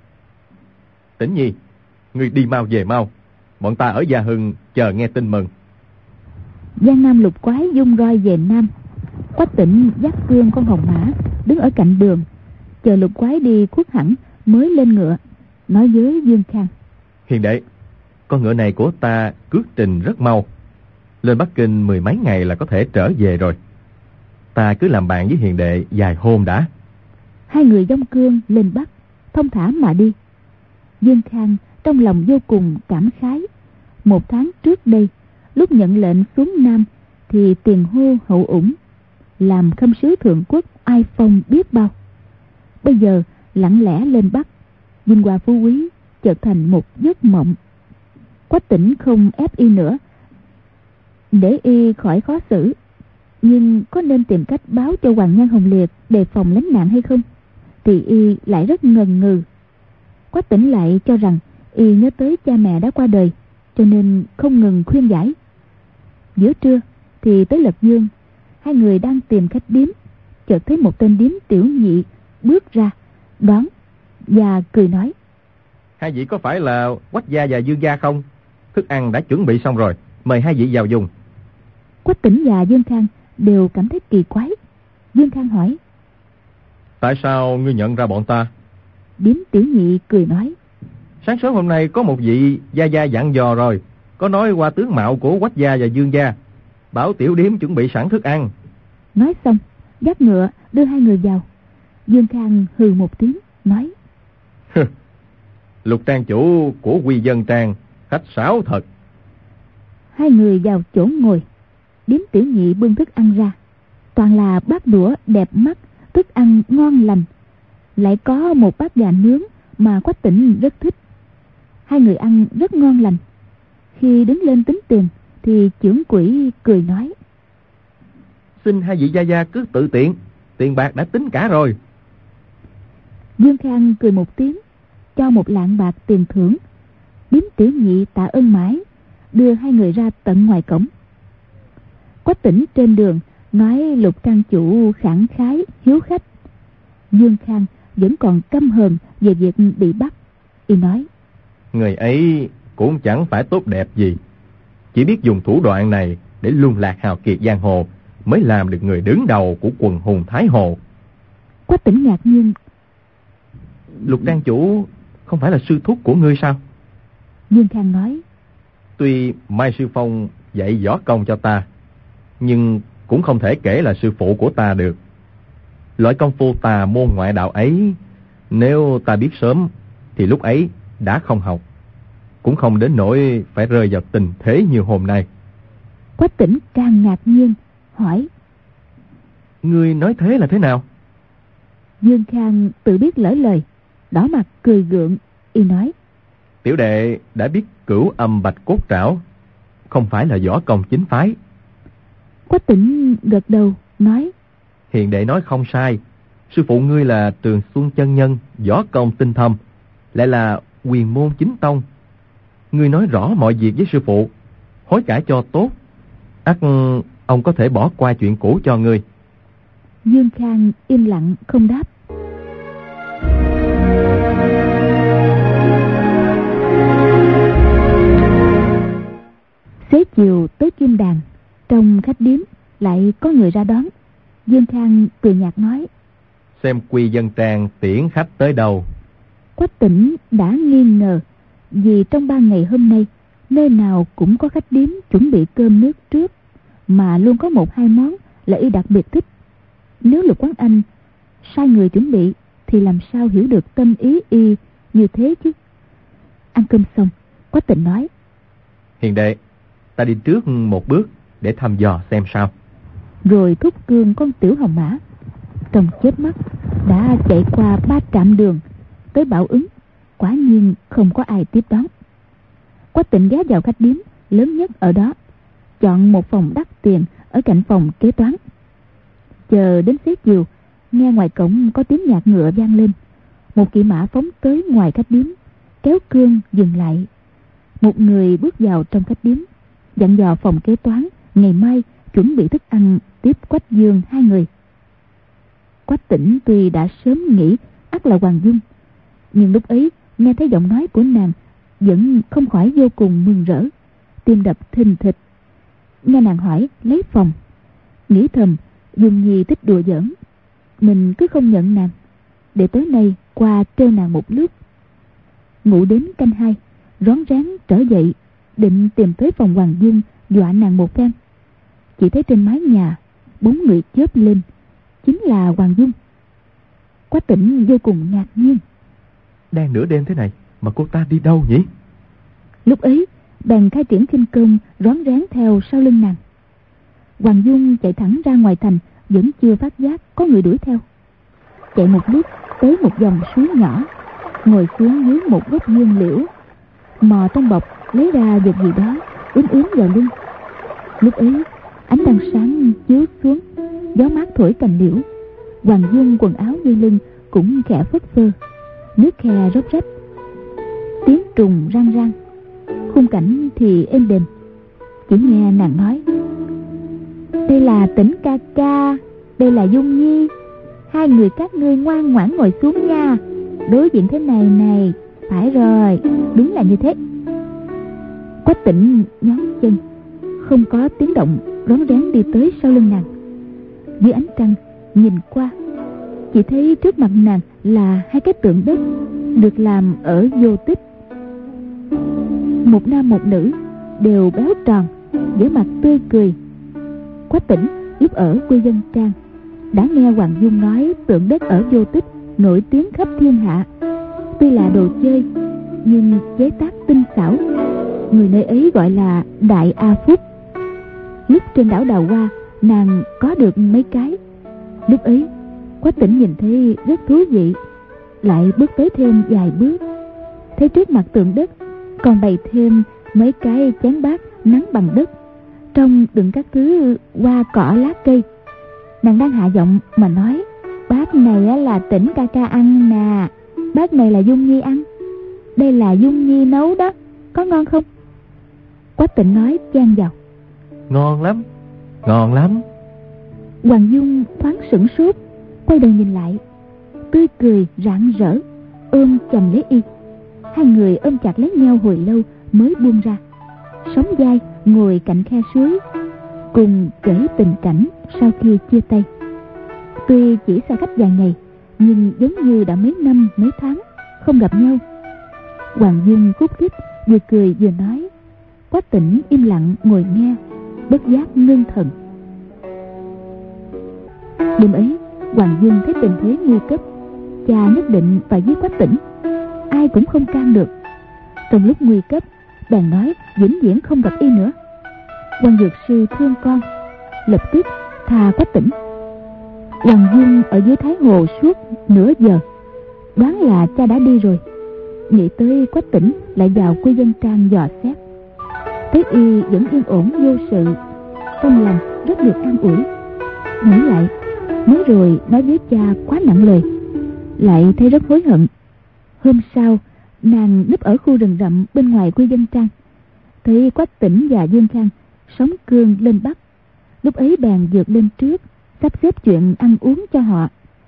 Tĩnh Nhi, ngươi đi mau về mau, bọn ta ở Gia Hưng chờ nghe tin mừng. Giang Nam Lục Quái dung roi về Nam. Quách Tĩnh dắt cương con hồng mã đứng ở cạnh đường, chờ Lục Quái đi khuất hẳn mới lên ngựa, nói với Dương Khang: Hiền đệ, con ngựa này của ta cước trình rất mau, lên Bắc Kinh mười mấy ngày là có thể trở về rồi. Ta cứ làm bạn với hiền đệ vài hôm đã. Hai người dông cương lên Bắc, thông thả mà đi. Dương Khang trong lòng vô cùng cảm khái. Một tháng trước đây, lúc nhận lệnh xuống Nam thì tiền hô hậu ủng, làm khâm sứ thượng quốc ai phong biết bao. Bây giờ lặng lẽ lên Bắc, vinh hoa phú quý chợt thành một giấc mộng. Quách Tĩnh không ép y nữa, để y khỏi khó xử, nhưng có nên tìm cách báo cho Hoàng Nhan Hồng Liệt đề phòng lánh nạn hay không thì y lại rất ngần ngừ. Quách Tĩnh lại cho rằng y nhớ tới cha mẹ đã qua đời, cho nên không ngừng khuyên giải. Giữa trưa thì tới Lật Dương, hai người đang tìm khách điếm, chợt thấy một tên điếm tiểu nhị bước ra đón và cười nói: Hai vị có phải là Quách gia và Dương gia không? Thức ăn đã chuẩn bị xong rồi, mời hai vị vào dùng. Quách Tĩnh và Dương Khang đều cảm thấy kỳ quái. Dương Khang hỏi: Tại sao ngươi nhận ra bọn ta? Điếm tiểu nhị cười nói: Sáng sớm hôm nay có một vị gia gia dặn dò rồi, có nói qua tướng mạo của Quách gia và Dương gia, bảo tiểu điếm chuẩn bị sẵn thức ăn. Nói xong dắt ngựa đưa hai người vào. Dương Khang hừ một tiếng nói: Lục trang chủ của Quy Dân Trang khách sáo thật. Hai người vào chỗ ngồi. Điếm tiểu nhị bưng thức ăn ra, toàn là bát đũa đẹp mắt, thức ăn ngon lành, lại có một bát gà nướng mà Quách Tĩnh rất thích. Hai người ăn rất ngon lành. Khi đứng lên tính tiền thì chưởng quỹ cười nói: Xin hai vị gia gia cứ tự tiện, tiền bạc đã tính cả rồi. Dương Khang cười một tiếng, cho một lạng bạc tiền thưởng. Điếm tiểu nhị tạ ơn mãi, đưa hai người ra tận ngoài cổng. Quách Tĩnh trên đường nói Lục trang chủ khẳng khái hiếu khách. Dương Khang vẫn còn căm hờn về việc bị bắt. Y nói: Người ấy cũng chẳng phải tốt đẹp gì, chỉ biết dùng thủ đoạn này để lung lạc hào kiệt giang hồ, mới làm được người đứng đầu của quần hùng Thái Hồ. Quách Tỉnh ngạc nhiên. Lục Trang chủ không phải là sư thúc của ngươi sao? Dương Khang nói. Tuy Mai Sư Phong dạy võ công cho ta, nhưng cũng không thể kể là sư phụ của ta được. Loại công phu tà môn ngoại đạo ấy, nếu ta biết sớm thì lúc ấy đã không học, cũng không đến nỗi phải rơi vào tình thế như hôm nay. Quách Tỉnh càng ngạc nhiên, hỏi. Ngươi nói thế là thế nào? Dương Khang tự biết lỡ lời, đỏ mặt cười gượng, y nói. Tiểu đệ đã biết cửu âm bạch cốt trảo không phải là võ công chính phái. Quách Tỉnh gật đầu, nói. Hiền đệ nói không sai. Sư phụ ngươi là Trường Xuân chân nhân, võ công tinh thâm, lại là quyền môn chính tông. Ngươi nói rõ mọi việc với sư phụ, hối cải cho tốt, ắt ông có thể bỏ qua chuyện cũ cho ngươi. Dương Khang im lặng không đáp. Xế chiều tới Kim Đàn, trong khách điếm lại có người ra đón. Dương Khang cười nhạt nói. Xem Quy Dân Trang tiễn khách tới đâu. Quách Tỉnh đã nghi ngờ, vì trong ba ngày hôm nay nơi nào cũng có khách điếm chuẩn bị cơm nước trước, mà luôn có một hai món là y đặc biệt thích. Nếu Lục Quán Anh sai người chuẩn bị thì làm sao hiểu được tâm ý y như thế chứ. Ăn cơm xong, Quách Tỉnh nói. Hiền đệ, ta đi trước một bước để thăm dò xem sao. Rồi thúc cương con tiểu hồng mã, trong chớp mắt đã chạy qua ba trạm đường tới Bảo Ứng. Quả nhiên không có ai tiếp đón. Quách Tỉnh ghé vào khách điếm lớn nhất ở đó, chọn một phòng đắt tiền ở cạnh phòng kế toán. Chờ đến xế chiều, nghe ngoài cổng có tiếng nhạc ngựa vang lên. Một kỵ mã phóng tới ngoài khách điếm, kéo cương dừng lại. Một người bước vào trong khách điếm, dặn dò phòng kế toán ngày mai chuẩn bị thức ăn tiếp Quách Dương hai người. Quách Tỉnh tuy đã sớm nghĩ ắt là Hoàng Dung, nhưng lúc ấy nghe thấy giọng nói của nàng vẫn không khỏi vô cùng mừng rỡ, tim đập thình thịch. Nghe nàng hỏi lấy phòng, nghĩ thầm Dung Nhi thích đùa giỡn, mình cứ không nhận nàng, để tối nay qua trêu nàng một lúc. Ngủ đến canh hai, rón rén trở dậy, định tìm tới phòng Hoàng Dung dọa nàng một phen. Chỉ thấy trên mái nhà bốn người chớp lên, chính là Hoàng Dung. Quách Tỉnh vô cùng ngạc nhiên. Đang nửa đêm thế này mà cô ta đi đâu nhỉ? Lúc ấy bèn khai triển khinh công rón rén theo sau lưng nàng. Hoàng Dung chạy thẳng ra ngoài thành, vẫn chưa phát giác có người đuổi theo. Chạy một lúc tới một dòng suối nhỏ, ngồi xuống dưới một gốc dương liễu, mò trong bọc lấy ra vật gì đó ướm ướm vào lưng. Lúc ấy ánh trăng sáng chiếu xuống, gió mát thổi cành liễu. Hoàng Dung quần áo dây lưng cũng khẽ phất phơ, nước khe róc rách, tiếng trùng răng răng. Khung cảnh thì êm đềm. Chỉ nghe nàng nói: đây là Tỉnh ca ca, đây là Dung Nhi, hai người các ngươi ngoan ngoãn ngồi xuống nha. Đối diện thế này này, phải rồi, đúng là như thế. Quách Tỉnh nhón chân, không có tiếng động, rón rén đi tới sau lưng nàng. Dưới ánh trăng nhìn qua, chỉ thấy trước mặt nàng là hai cái tượng đất được làm ở vô tích. Một nam một nữ, đều béo tròn, vẻ mặt tươi cười. Quách Tỉnh lúc ở Quy Dân Trang đã nghe Hoàng Dung nói tượng đất ở vô tích nổi tiếng khắp thiên hạ. Tuy là đồ chơi nhưng chế tác tinh xảo, người nơi ấy gọi là Đại A Phúc. Lúc trên đảo Đào Hoa, nàng có được mấy cái. Lúc ấy Quách Tỉnh nhìn thấy rất thú vị, lại bước tới thêm vài bước, thấy trước mặt tượng đất còn bày thêm mấy cái chén bát nắng bằng đất, trong đựng các thứ hoa cỏ lá cây. Nàng đang hạ giọng mà nói: bát này là Tỉnh ca ca ăn nè, bát này là Dung Nhi ăn, đây là Dung Nhi nấu đó, có ngon không? Quách Tỉnh nói chen vào: ngon lắm, ngon lắm. Hoàng Dung thoáng sửng sốt, quay đầu nhìn lại, tươi cười rạng rỡ, ôm chầm lấy y. Hai người ôm chặt lấy nhau hồi lâu mới buông ra, sóng vai ngồi cạnh khe suối, cùng kể tình cảnh sau khi chia tay. Tuy chỉ xa cách vài ngày, nhưng giống như đã mấy năm mấy tháng không gặp nhau. Hoàng Dung khúc khích vừa cười vừa nói. Quách Tĩnh im lặng ngồi nghe, bất giác ngưng thần. Đêm ấy, Hoàng Dung thấy tình thế nguy cấp, cha nhất định phải giết Quách Tĩnh, ai cũng không can được. Trong lúc nguy cấp, bèn nói vĩnh viễn không gặp y nữa. Quan dược sư thương con, lập tức tha Quách Tĩnh. Hoàng Dung ở dưới Thái Hồ suốt nửa giờ, đoán là cha đã đi rồi. Nghĩ tới Quách Tĩnh lại vào Quy Vân Trang dò xét, thấy y vẫn yên ổn vô sự, trong lòng rất được an ủi. Nghĩ lại, mới rồi nói với cha quá nặng lời, lại thấy rất hối hận. Hôm sau, nàng núp ở khu rừng rậm bên ngoài Quy Vân Trang, thấy Quách Tĩnh và Dương Khang sóng cương lên Bắc. Lúc ấy bèn vượt lên trước, sắp xếp chuyện ăn uống cho họ.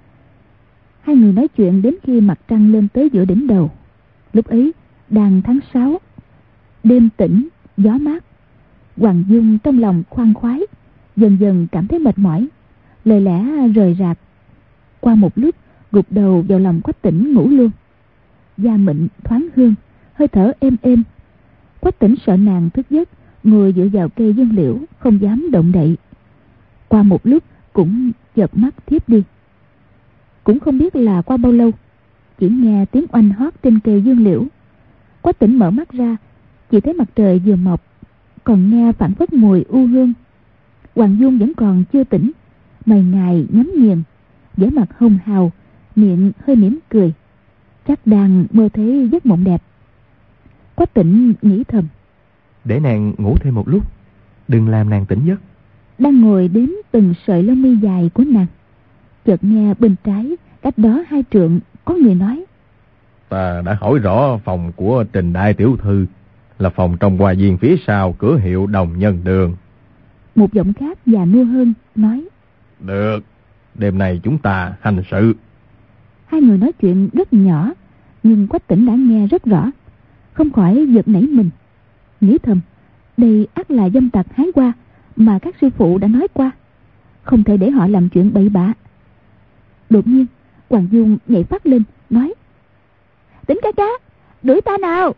Hai người nói chuyện đến khi mặt trăng lên tới giữa đỉnh đầu. Lúc ấy đang tháng sáu, đêm tĩnh, gió mát. Hoàng Dung trong lòng khoan khoái, dần dần cảm thấy mệt mỏi, lời lẽ rời rạc. Qua một lúc, gục đầu vào lòng Quách Tĩnh ngủ luôn. Da mịn thoáng hương, hơi thở êm êm. Quách Tĩnh sợ nàng thức giấc, ngồi dựa vào cây dương liễu, không dám động đậy. Qua một lúc cũng chợp mắt thiếp đi. Cũng không biết là qua bao lâu, chỉ nghe tiếng oanh hót trên cây dương liễu. Quách Tĩnh mở mắt ra, chỉ thấy mặt trời vừa mọc, còn nghe phảng phất mùi u hương. Hoàng Dung vẫn còn chưa tỉnh, mày ngài nhắm nghiền, vẻ mặt hồng hào, miệng hơi mỉm cười, chắc đang mơ thấy giấc mộng đẹp. Quách Tĩnh nghĩ thầm, để nàng ngủ thêm một lúc, đừng làm nàng tỉnh giấc. Đang ngồi đếm từng sợi lông mi dài của nàng, chợt nghe bên trái cách đó hai trượng có người nói: Ta đã hỏi rõ phòng của Trình đại tiểu thư là phòng trong hoa viên phía sau cửa hiệu Đồng Nhân Đường. Một giọng khác già nua hơn nói: Được, đêm nay chúng ta hành sự. Hai người nói chuyện rất nhỏ, nhưng Quách Tĩnh đã nghe rất rõ, không khỏi giật nảy mình, nghĩ thầm đây ắt là dâm tặc hái hoa mà các sư phụ đã nói qua, không thể để họ làm chuyện bậy bạ. Đột nhiên Hoàng Dung nhảy phát lên nói: Tĩnh ca ca, đuổi ta nào!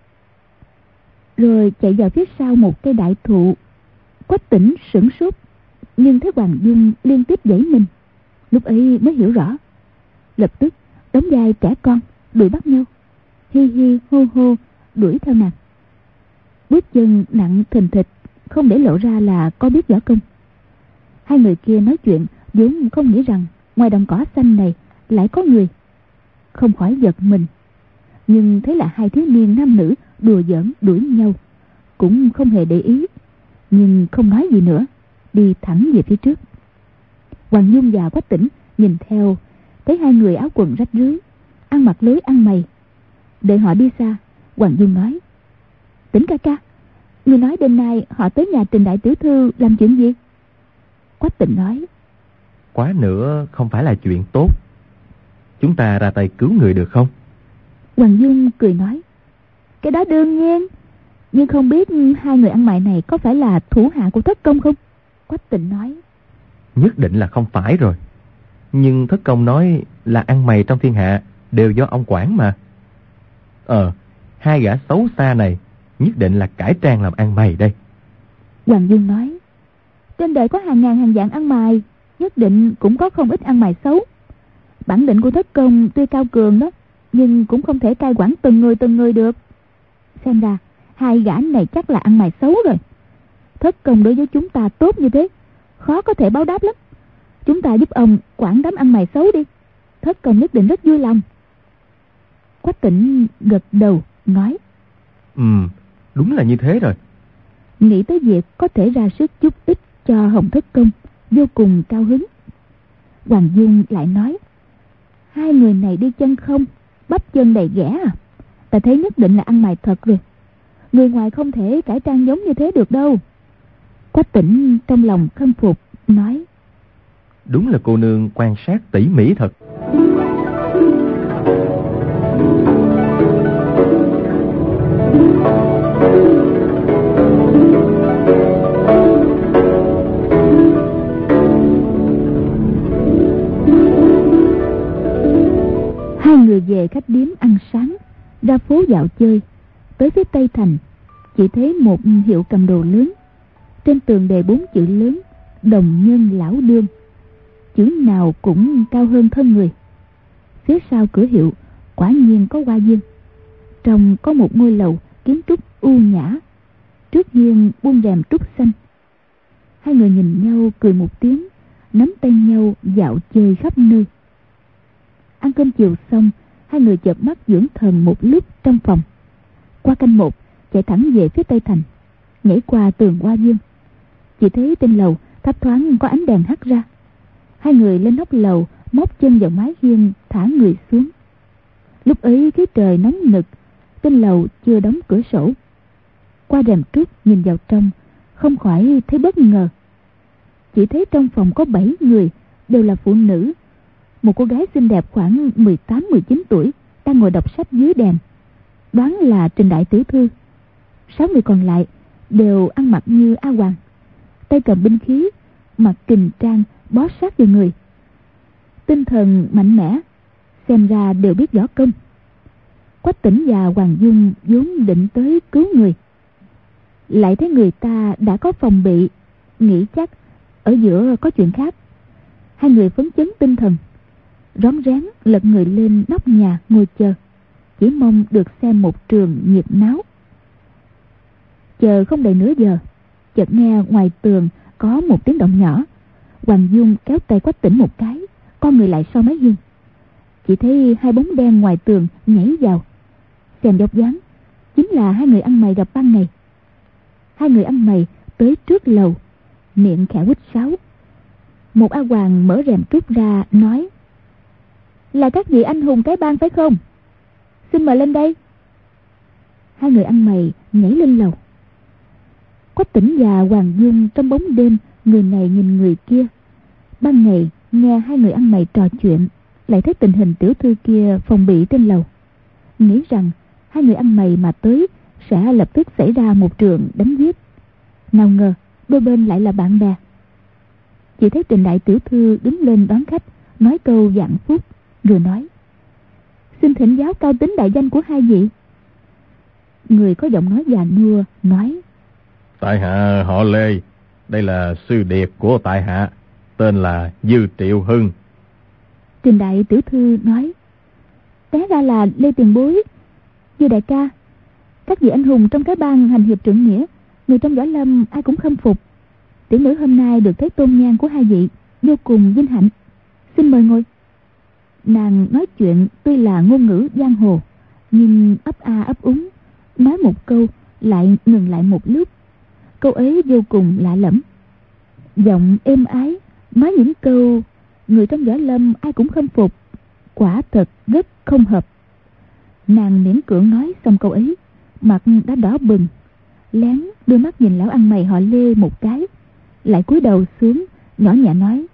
Rồi chạy vào phía sau một cây đại thụ. Quách Tĩnh sửng sốt, nhưng thấy Hoàng Dung liên tiếp giãy mình, lúc ấy mới hiểu rõ, lập tức đóng vai trẻ con đuổi bắt nhau, hi hi hô hô đuổi theo nàng. Bước chân nặng thình thịch, không để lộ ra là có biết võ công. Hai người kia nói chuyện vốn không nghĩ rằng ngoài đồng cỏ xanh này lại có người, không khỏi giật mình. Nhưng thấy là hai thiếu niên nam nữ đùa giỡn đuổi nhau, cũng không hề để ý, nhưng không nói gì nữa, đi thẳng về phía trước. Hoàng Dung và Quách Tĩnh nhìn theo, thấy hai người áo quần rách rưới, ăn mặc lối ăn mày. Đợi họ đi xa, Hoàng Dung nói: Tĩnh ca ca, người nói đêm nay họ tới nhà Trình đại tiểu thư làm chuyện gì? Quách Tĩnh nói: Quá nữa không phải là chuyện tốt, chúng ta ra tay cứu người được không? Hoàng Dung cười nói: Cái đó đương nhiên, nhưng không biết hai người ăn mày này có phải là thủ hạ của Thất Công không? Quách Tĩnh nói: Nhất định là không phải rồi, nhưng Thất Công nói là ăn mày trong thiên hạ đều do ông quản mà. Ờ, hai gã xấu xa này nhất định là cải trang làm ăn mày đây. Hoàng Dung nói: Trên đời có hàng ngàn hàng vạn ăn mày, nhất định cũng có không ít ăn mày xấu. Bản lĩnh của Thất Công tuy cao cường đó, nhưng cũng không thể cai quản từng người từng người được. Xem ra hai gã này chắc là ăn mày xấu rồi. Thất Công đối với chúng ta tốt như thế, khó có thể báo đáp lắm. Chúng ta giúp ông quản đám ăn mày xấu đi, Thất Công nhất định rất vui lòng. Quách Tĩnh gật đầu nói: Ừ, đúng là như thế rồi. Nghĩ tới việc có thể ra sức giúp ích cho Hồng Thất Công, vô cùng cao hứng. Hoàng Dung lại nói: Hai người này đi chân không, bắp chân đầy ghẻ à? Ta thấy nhất định là ăn mày thật rồi. Người ngoài không thể cải trang giống như thế được đâu. Quách Tĩnh trong lòng khâm phục, nói: Đúng là cô nương quan sát tỉ mỉ thật. khách điếm ăn sáng, ra phố dạo chơi. Tới phía tây thành, chỉ thấy một hiệu cầm đồ lớn, trên tường đề bốn chữ lớn: Đồng Nhân Lão Đương. Chữ nào cũng cao hơn thân người. Phía sau cửa hiệu quả nhiên có hoa viên. Trong có một ngôi lầu kiến trúc u nhã, trước hiên buông rèm trúc xanh. Hai người nhìn nhau cười một tiếng, nắm tay nhau dạo chơi khắp nơi. Ăn cơm chiều xong, hai người chợp mắt dưỡng thần một lúc trong phòng. Qua canh một, chạy thẳng về phía tây thành, nhảy qua tường hoa viên. Chỉ thấy trên lầu thấp thoáng có ánh đèn hắt ra. Hai người lên nóc lầu, móc chân vào mái hiên, thả người xuống. Lúc ấy khí trời nóng nực, trên lầu chưa đóng cửa sổ. Qua rèm trúc nhìn vào trong, không khỏi thấy bất ngờ. Chỉ thấy trong phòng có bảy người, đều là phụ nữ. Một cô gái xinh đẹp khoảng mười tám mười chín tuổi đang ngồi đọc sách dưới đèn, đoán là Trình đại tiểu thư. Sáu người còn lại đều ăn mặc như A Hoàng, tay cầm binh khí, mặc kình trang bó sát vào người, tinh thần mạnh mẽ, xem ra đều biết võ công. Quách Tĩnh và Hoàng Dung vốn định tới cứu người, lại thấy người ta đã có phòng bị, nghĩ chắc ở giữa có chuyện khác. Hai người phấn chấn tinh thần, rón rén lật người lên nóc nhà ngồi chờ, chỉ mong được xem một trường nhiệt náo. Chờ không đầy nửa giờ, chợt nghe ngoài tường có một tiếng động nhỏ. Hoàng Dung kéo tay Quách Tĩnh một cái, con người lại sau mái hiên. Chỉ thấy hai bóng đen ngoài tường nhảy vào. Xem dốc dáng, chính là hai người ăn mày gặp ban ngày. Hai người ăn mày tới trước lầu, miệng khẽ huýt sáo. Một A Hoàng mở rèm trúc ra nói: Là các vị anh hùng cái bang phải không? Xin mời lên đây. Hai người ăn mày nhảy lên lầu. Quách Tĩnh và Hoàng Dung trong bóng đêm, người này nhìn người kia. Ban ngày nghe hai người ăn mày trò chuyện, lại thấy tình hình tiểu thư kia phòng bị trên lầu, nghĩ rằng hai người ăn mày mà tới sẽ lập tức xảy ra một trường đánh giết. Nào ngờ đôi bên lại là bạn bè. Chỉ thấy Trình đại tiểu thư đứng lên đón khách, nói câu vạn phúc, rồi nói: Xin thỉnh giáo cao tính đại danh của hai vị. Người có giọng nói già nua nói: Tại hạ họ Lê, đây là sư điệt của tại hạ, tên là Dư Triệu Hưng. Trình đại tiểu thư nói: Té ra là Lê tiền bối. Dư đại ca, các vị anh hùng trong cái bang hành hiệp trượng nghĩa, người trong võ lâm ai cũng khâm phục. Tiểu nữ hôm nay được thấy tôn nhan của hai vị, vô cùng vinh hạnh. Xin mời ngồi. Nàng nói chuyện tuy là ngôn ngữ giang hồ, nhưng ấp a ấp úng, nói một câu lại ngừng lại một lúc. Câu ấy vô cùng lạ lẫm, giọng êm ái, nói những câu người trong võ lâm ai cũng khâm phục, quả thật rất không hợp. Nàng miễn cưỡng nói xong câu ấy, mặt đã đỏ bừng, lén đưa mắt nhìn lão ăn mày họ Lê một cái, lại cúi đầu xuống nhỏ nhẹ nói: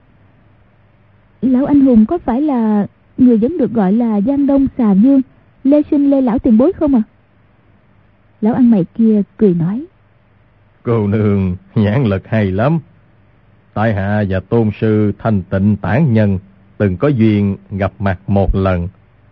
Lão anh hùng có phải là người vẫn được gọi là Giang Đông Xà Vương, Lê Sinh Lê lão tiền bối không à? Lão ăn mày kia cười nói: Cô nương nhãn lực hay lắm. Tại hạ và tôn sư Thanh Tịnh Tản Nhân từng có duyên gặp mặt một lần.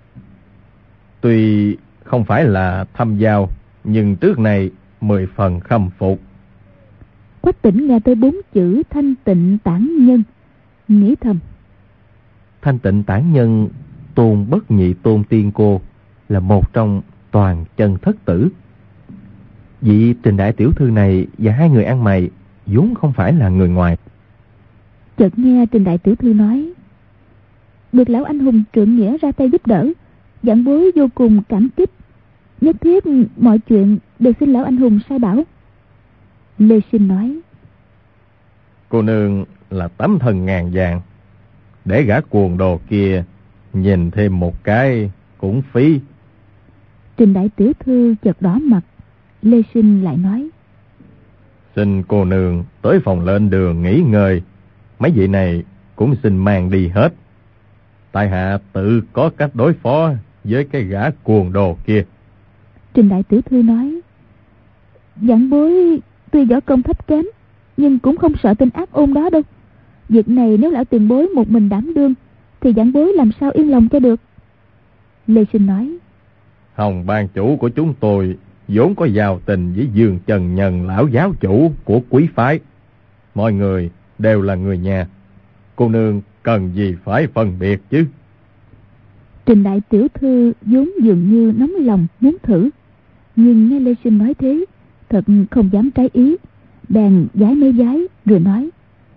Tuy không phải là thâm giao, nhưng trước này mười phần khâm phục. Quách Tĩnh nghe tới bốn chữ Thanh Tịnh Tản Nhân, nghĩ thầm: Thanh Tịnh Tản Nhân, tôn bất nhị tôn tiên cô, là một trong toàn chân thất tử. Vị Trình đại tiểu thư này và hai người ăn mày vốn không phải là người ngoài. Chợt nghe Trình đại tiểu thư nói: Được lão anh hùng trượng nghĩa ra tay giúp đỡ, vãn bối vô cùng cảm kích. Nhất thiết mọi chuyện đều xin lão anh hùng sai bảo. Lê Sinh nói: Cô nương là tấm thần ngàn vàng, để gã cuồng đồ kia nhìn thêm một cái cũng phí. Trình đại tiểu thư chợt đỏ mặt. Lê Sinh lại nói: Xin cô nương tới phòng lên đường nghỉ ngơi, mấy vị này cũng xin mang đi hết. Tại hạ tự có cách đối phó với cái gã cuồng đồ kia. Trình đại tiểu thư nói: Vãn bối tuy võ công thấp kém, nhưng cũng không sợ tên ác ôn đó đâu. Việc này nếu lão tiền bối một mình đảm đương, thì vãn bối làm sao yên lòng cho được. Lê Sinh nói: Hồng ban chủ của chúng tôi vốn có giao tình với Dương Trần Nhân lão giáo chủ của quý phái. Mọi người đều là người nhà. Cô nương cần gì phải phân biệt chứ? Trình đại tiểu thư vốn dường như nóng lòng muốn thử, nhưng nghe Lê Sinh nói thế, thật không dám trái ý, bèn giái mấy giái rồi nói: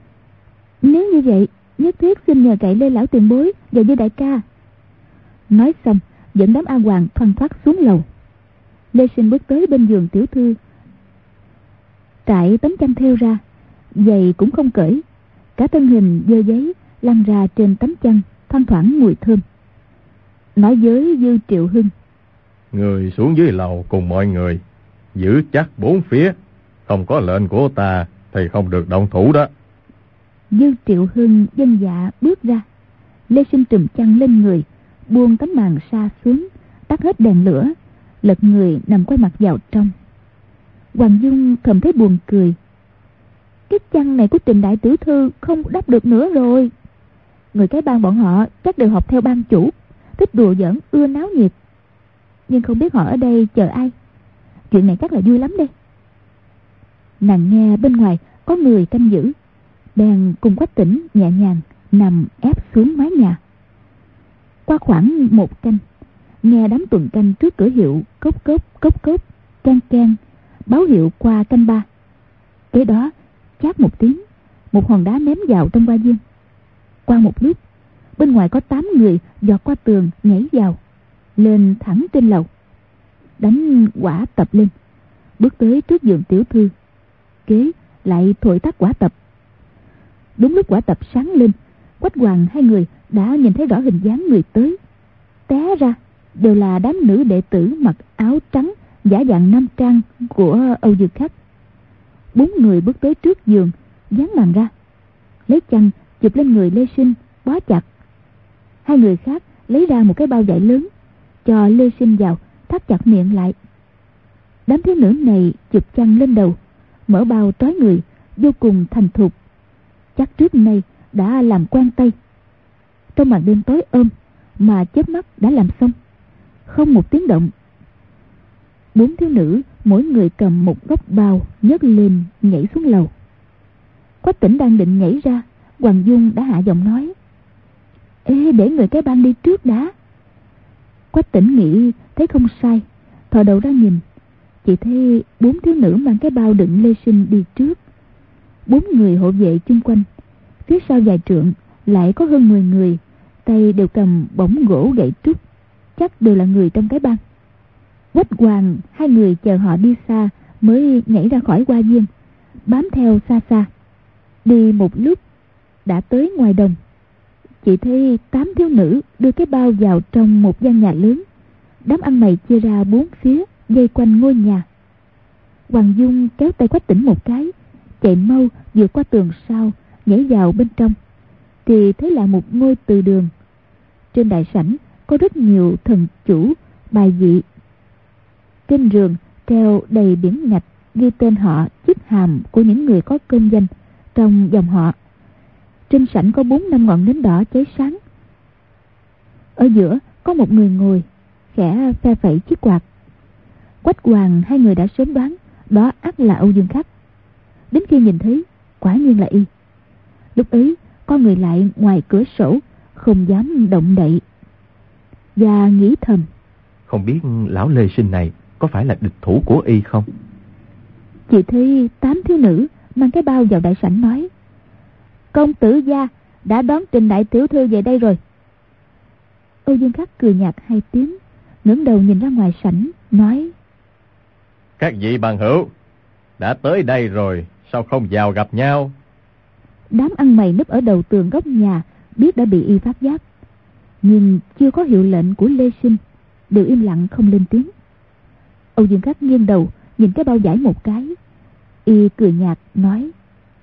Nếu như vậy, nhất thiết xin nhờ cậy Lê lão tiền bối và Dư đại ca. Nói xong, dẫn đám A Hoàng thoăn thoắt xuống lầu. Lê Sinh bước tới bên giường tiểu thư, trải tấm chăn thêu ra, giày cũng không cởi, cả thân hình dơ giấy lăn ra trên tấm chăn, thoang thoảng mùi thơm. Nói với Dư Triệu Hưng: Người xuống dưới lầu cùng mọi người, giữ chắc bốn phía, không có lệnh của ta thì không được động thủ đó. Dư Triệu Hưng dân dạ bước ra. Lê Sinh trùm chăn lên người, buông tấm màn sa xuống, tắt hết đèn lửa, lật người nằm quay mặt vào trong. Hoàng Dung thầm thấy buồn cười. Cái chăn này của Trình đại tiểu thư không đắp được nữa rồi. Người cái bang bọn họ chắc đều học theo ban chủ, thích đùa giỡn, ưa náo nhiệt. Nhưng không biết họ ở đây chờ ai. Chuyện này chắc là vui lắm đây. Nàng nghe bên ngoài có người canh giữ, bèn cùng Quách Tĩnh nhẹ nhàng nằm ép xuống mái nhà. Qua khoảng một canh, nghe đám tuần canh trước cửa hiệu cốc cốc cốc cốc can can báo hiệu qua canh ba. Kế đó chát một tiếng, một hòn đá ném vào trong hoa viên. Qua một lúc, bên ngoài có tám người giọt qua tường nhảy vào, lên thẳng trên lầu, đánh quả tập lên, bước tới trước giường tiểu thư. Kế lại thổi tắt quả tập. Đúng lúc quả tập sáng lên, Quách Hoàng hai người đã nhìn thấy rõ hình dáng người tới. Té ra đều là đám nữ đệ tử mặc áo trắng giả dạng nam trang của Âu Dương Khách. Bốn người bước tới trước giường, dán màn ra, lấy chăn chụp lên người Lê Sinh bó chặt. Hai người khác lấy ra một cái bao vải lớn, cho Lê Sinh vào, thắt chặt miệng lại. Đám thiếu nữ này chụp chăn lên đầu, mở bao trói người, vô cùng thành thục, chắc trước nay đã làm quen tay. Trong màn đêm tối ôm mà chớp mắt đã làm xong, không một tiếng động. Bốn thiếu nữ mỗi người cầm một góc bao nhấc lên nhảy xuống lầu. Quách Tĩnh đang định nhảy ra, Hoàng Dung đã hạ giọng nói: Ê, để người cái bang đi trước đã. Quách Tĩnh nghĩ thấy không sai, thò đầu ra nhìn, chỉ thấy bốn thiếu nữ mang cái bao đựng Lê Sinh đi trước. Bốn người hộ vệ chung quanh, phía sau vài trượng lại có hơn mười người, tay đều cầm bổng gỗ gậy trúc, chắc đều là người trong cái bang. Quách Hoàng hai người chờ họ đi xa mới nhảy ra khỏi hoa viên, bám theo xa xa. Đi một lúc đã tới ngoài đồng, chỉ thấy tám thiếu nữ đưa cái bao vào trong một gian nhà lớn. Đám ăn mày chia ra bốn phía vây quanh ngôi nhà. Hoàng Dung kéo tay Quách Tĩnh một cái, chạy mau vượt qua tường sau, nhảy vào bên trong, thì thấy là một ngôi từ đường. Trên đại sảnh có rất nhiều thần chủ bài vị. Trên giường treo đầy biển ngạch ghi tên họ, chức hàm của những người có công danh trong dòng họ. Trên sảnh có bốn năm ngọn nến đỏ cháy sáng. Ở giữa có một người ngồi khẽ phe phẩy chiếc quạt. Quách Hoàng hai người đã sớm đoán đó ắt là Âu Dương Khắc. Đến khi nhìn thấy, quả nhiên là y. Lúc ấy con người lại ngoài cửa sổ, không dám động đậy, và nghĩ thầm: Không biết lão Lê Sinh này có phải là địch thủ của y không? Chỉ thấy tám thiếu nữ mang cái bao vào đại sảnh nói: Công tử gia đã đón Trình đại tiểu thư về đây rồi. Âu Dương Khắc cười nhạt hai tiếng, ngẩng đầu nhìn ra ngoài sảnh nói: Các vị bằng hữu đã tới đây rồi, sao không vào gặp nhau? Đám ăn mày núp ở đầu tường góc nhà biết đã bị y phát giác, nhưng chưa có hiệu lệnh của Lê Sinh, đều im lặng không lên tiếng. Âu Dương Khắc nghiêng đầu nhìn cái bao vải một cái, y cười nhạt nói: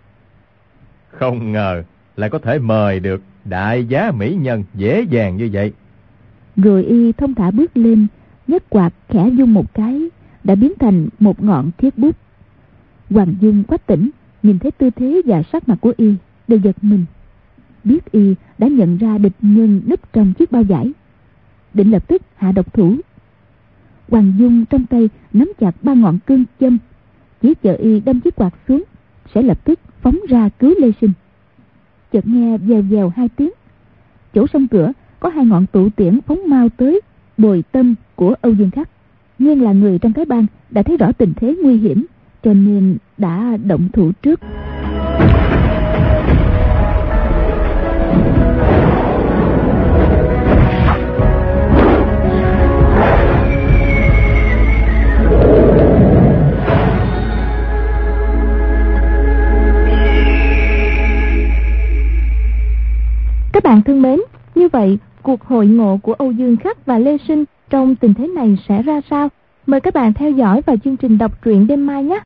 Không ngờ lại có thể mời được đại giá mỹ nhân dễ dàng như vậy. Rồi y thông thả bước lên, nhấc quạt khẽ vung một cái, đã biến thành một ngọn thiết bút. Hoàng Dung, Quách Tĩnh nhìn thấy tư thế và sắc mặt của y đều giật mình, biết y đã nhận ra địch nhân núp trong chiếc bao vải. định lập tức hạ độc thủ. Hoàng Dung trong tay nắm chặt ba ngọn cương châm, chỉ chờ y đâm chiếc quạt xuống sẽ lập tức phóng ra cứu Lê Sinh. Chợt nghe vèo vèo hai tiếng, chỗ sông cửa có hai ngọn tụ tiễn phóng mau tới bồi tâm của Âu Dương Khắc. Nhưng là người trong cái bang đã thấy rõ tình thế nguy hiểm, cho nên đã động thủ trước. Các bạn thân mến, như vậy cuộc hội ngộ của Âu Dương Khắc và Lê Sinh trong tình thế này sẽ ra sao? Mời các bạn theo dõi vào chương trình đọc truyện đêm mai nhé!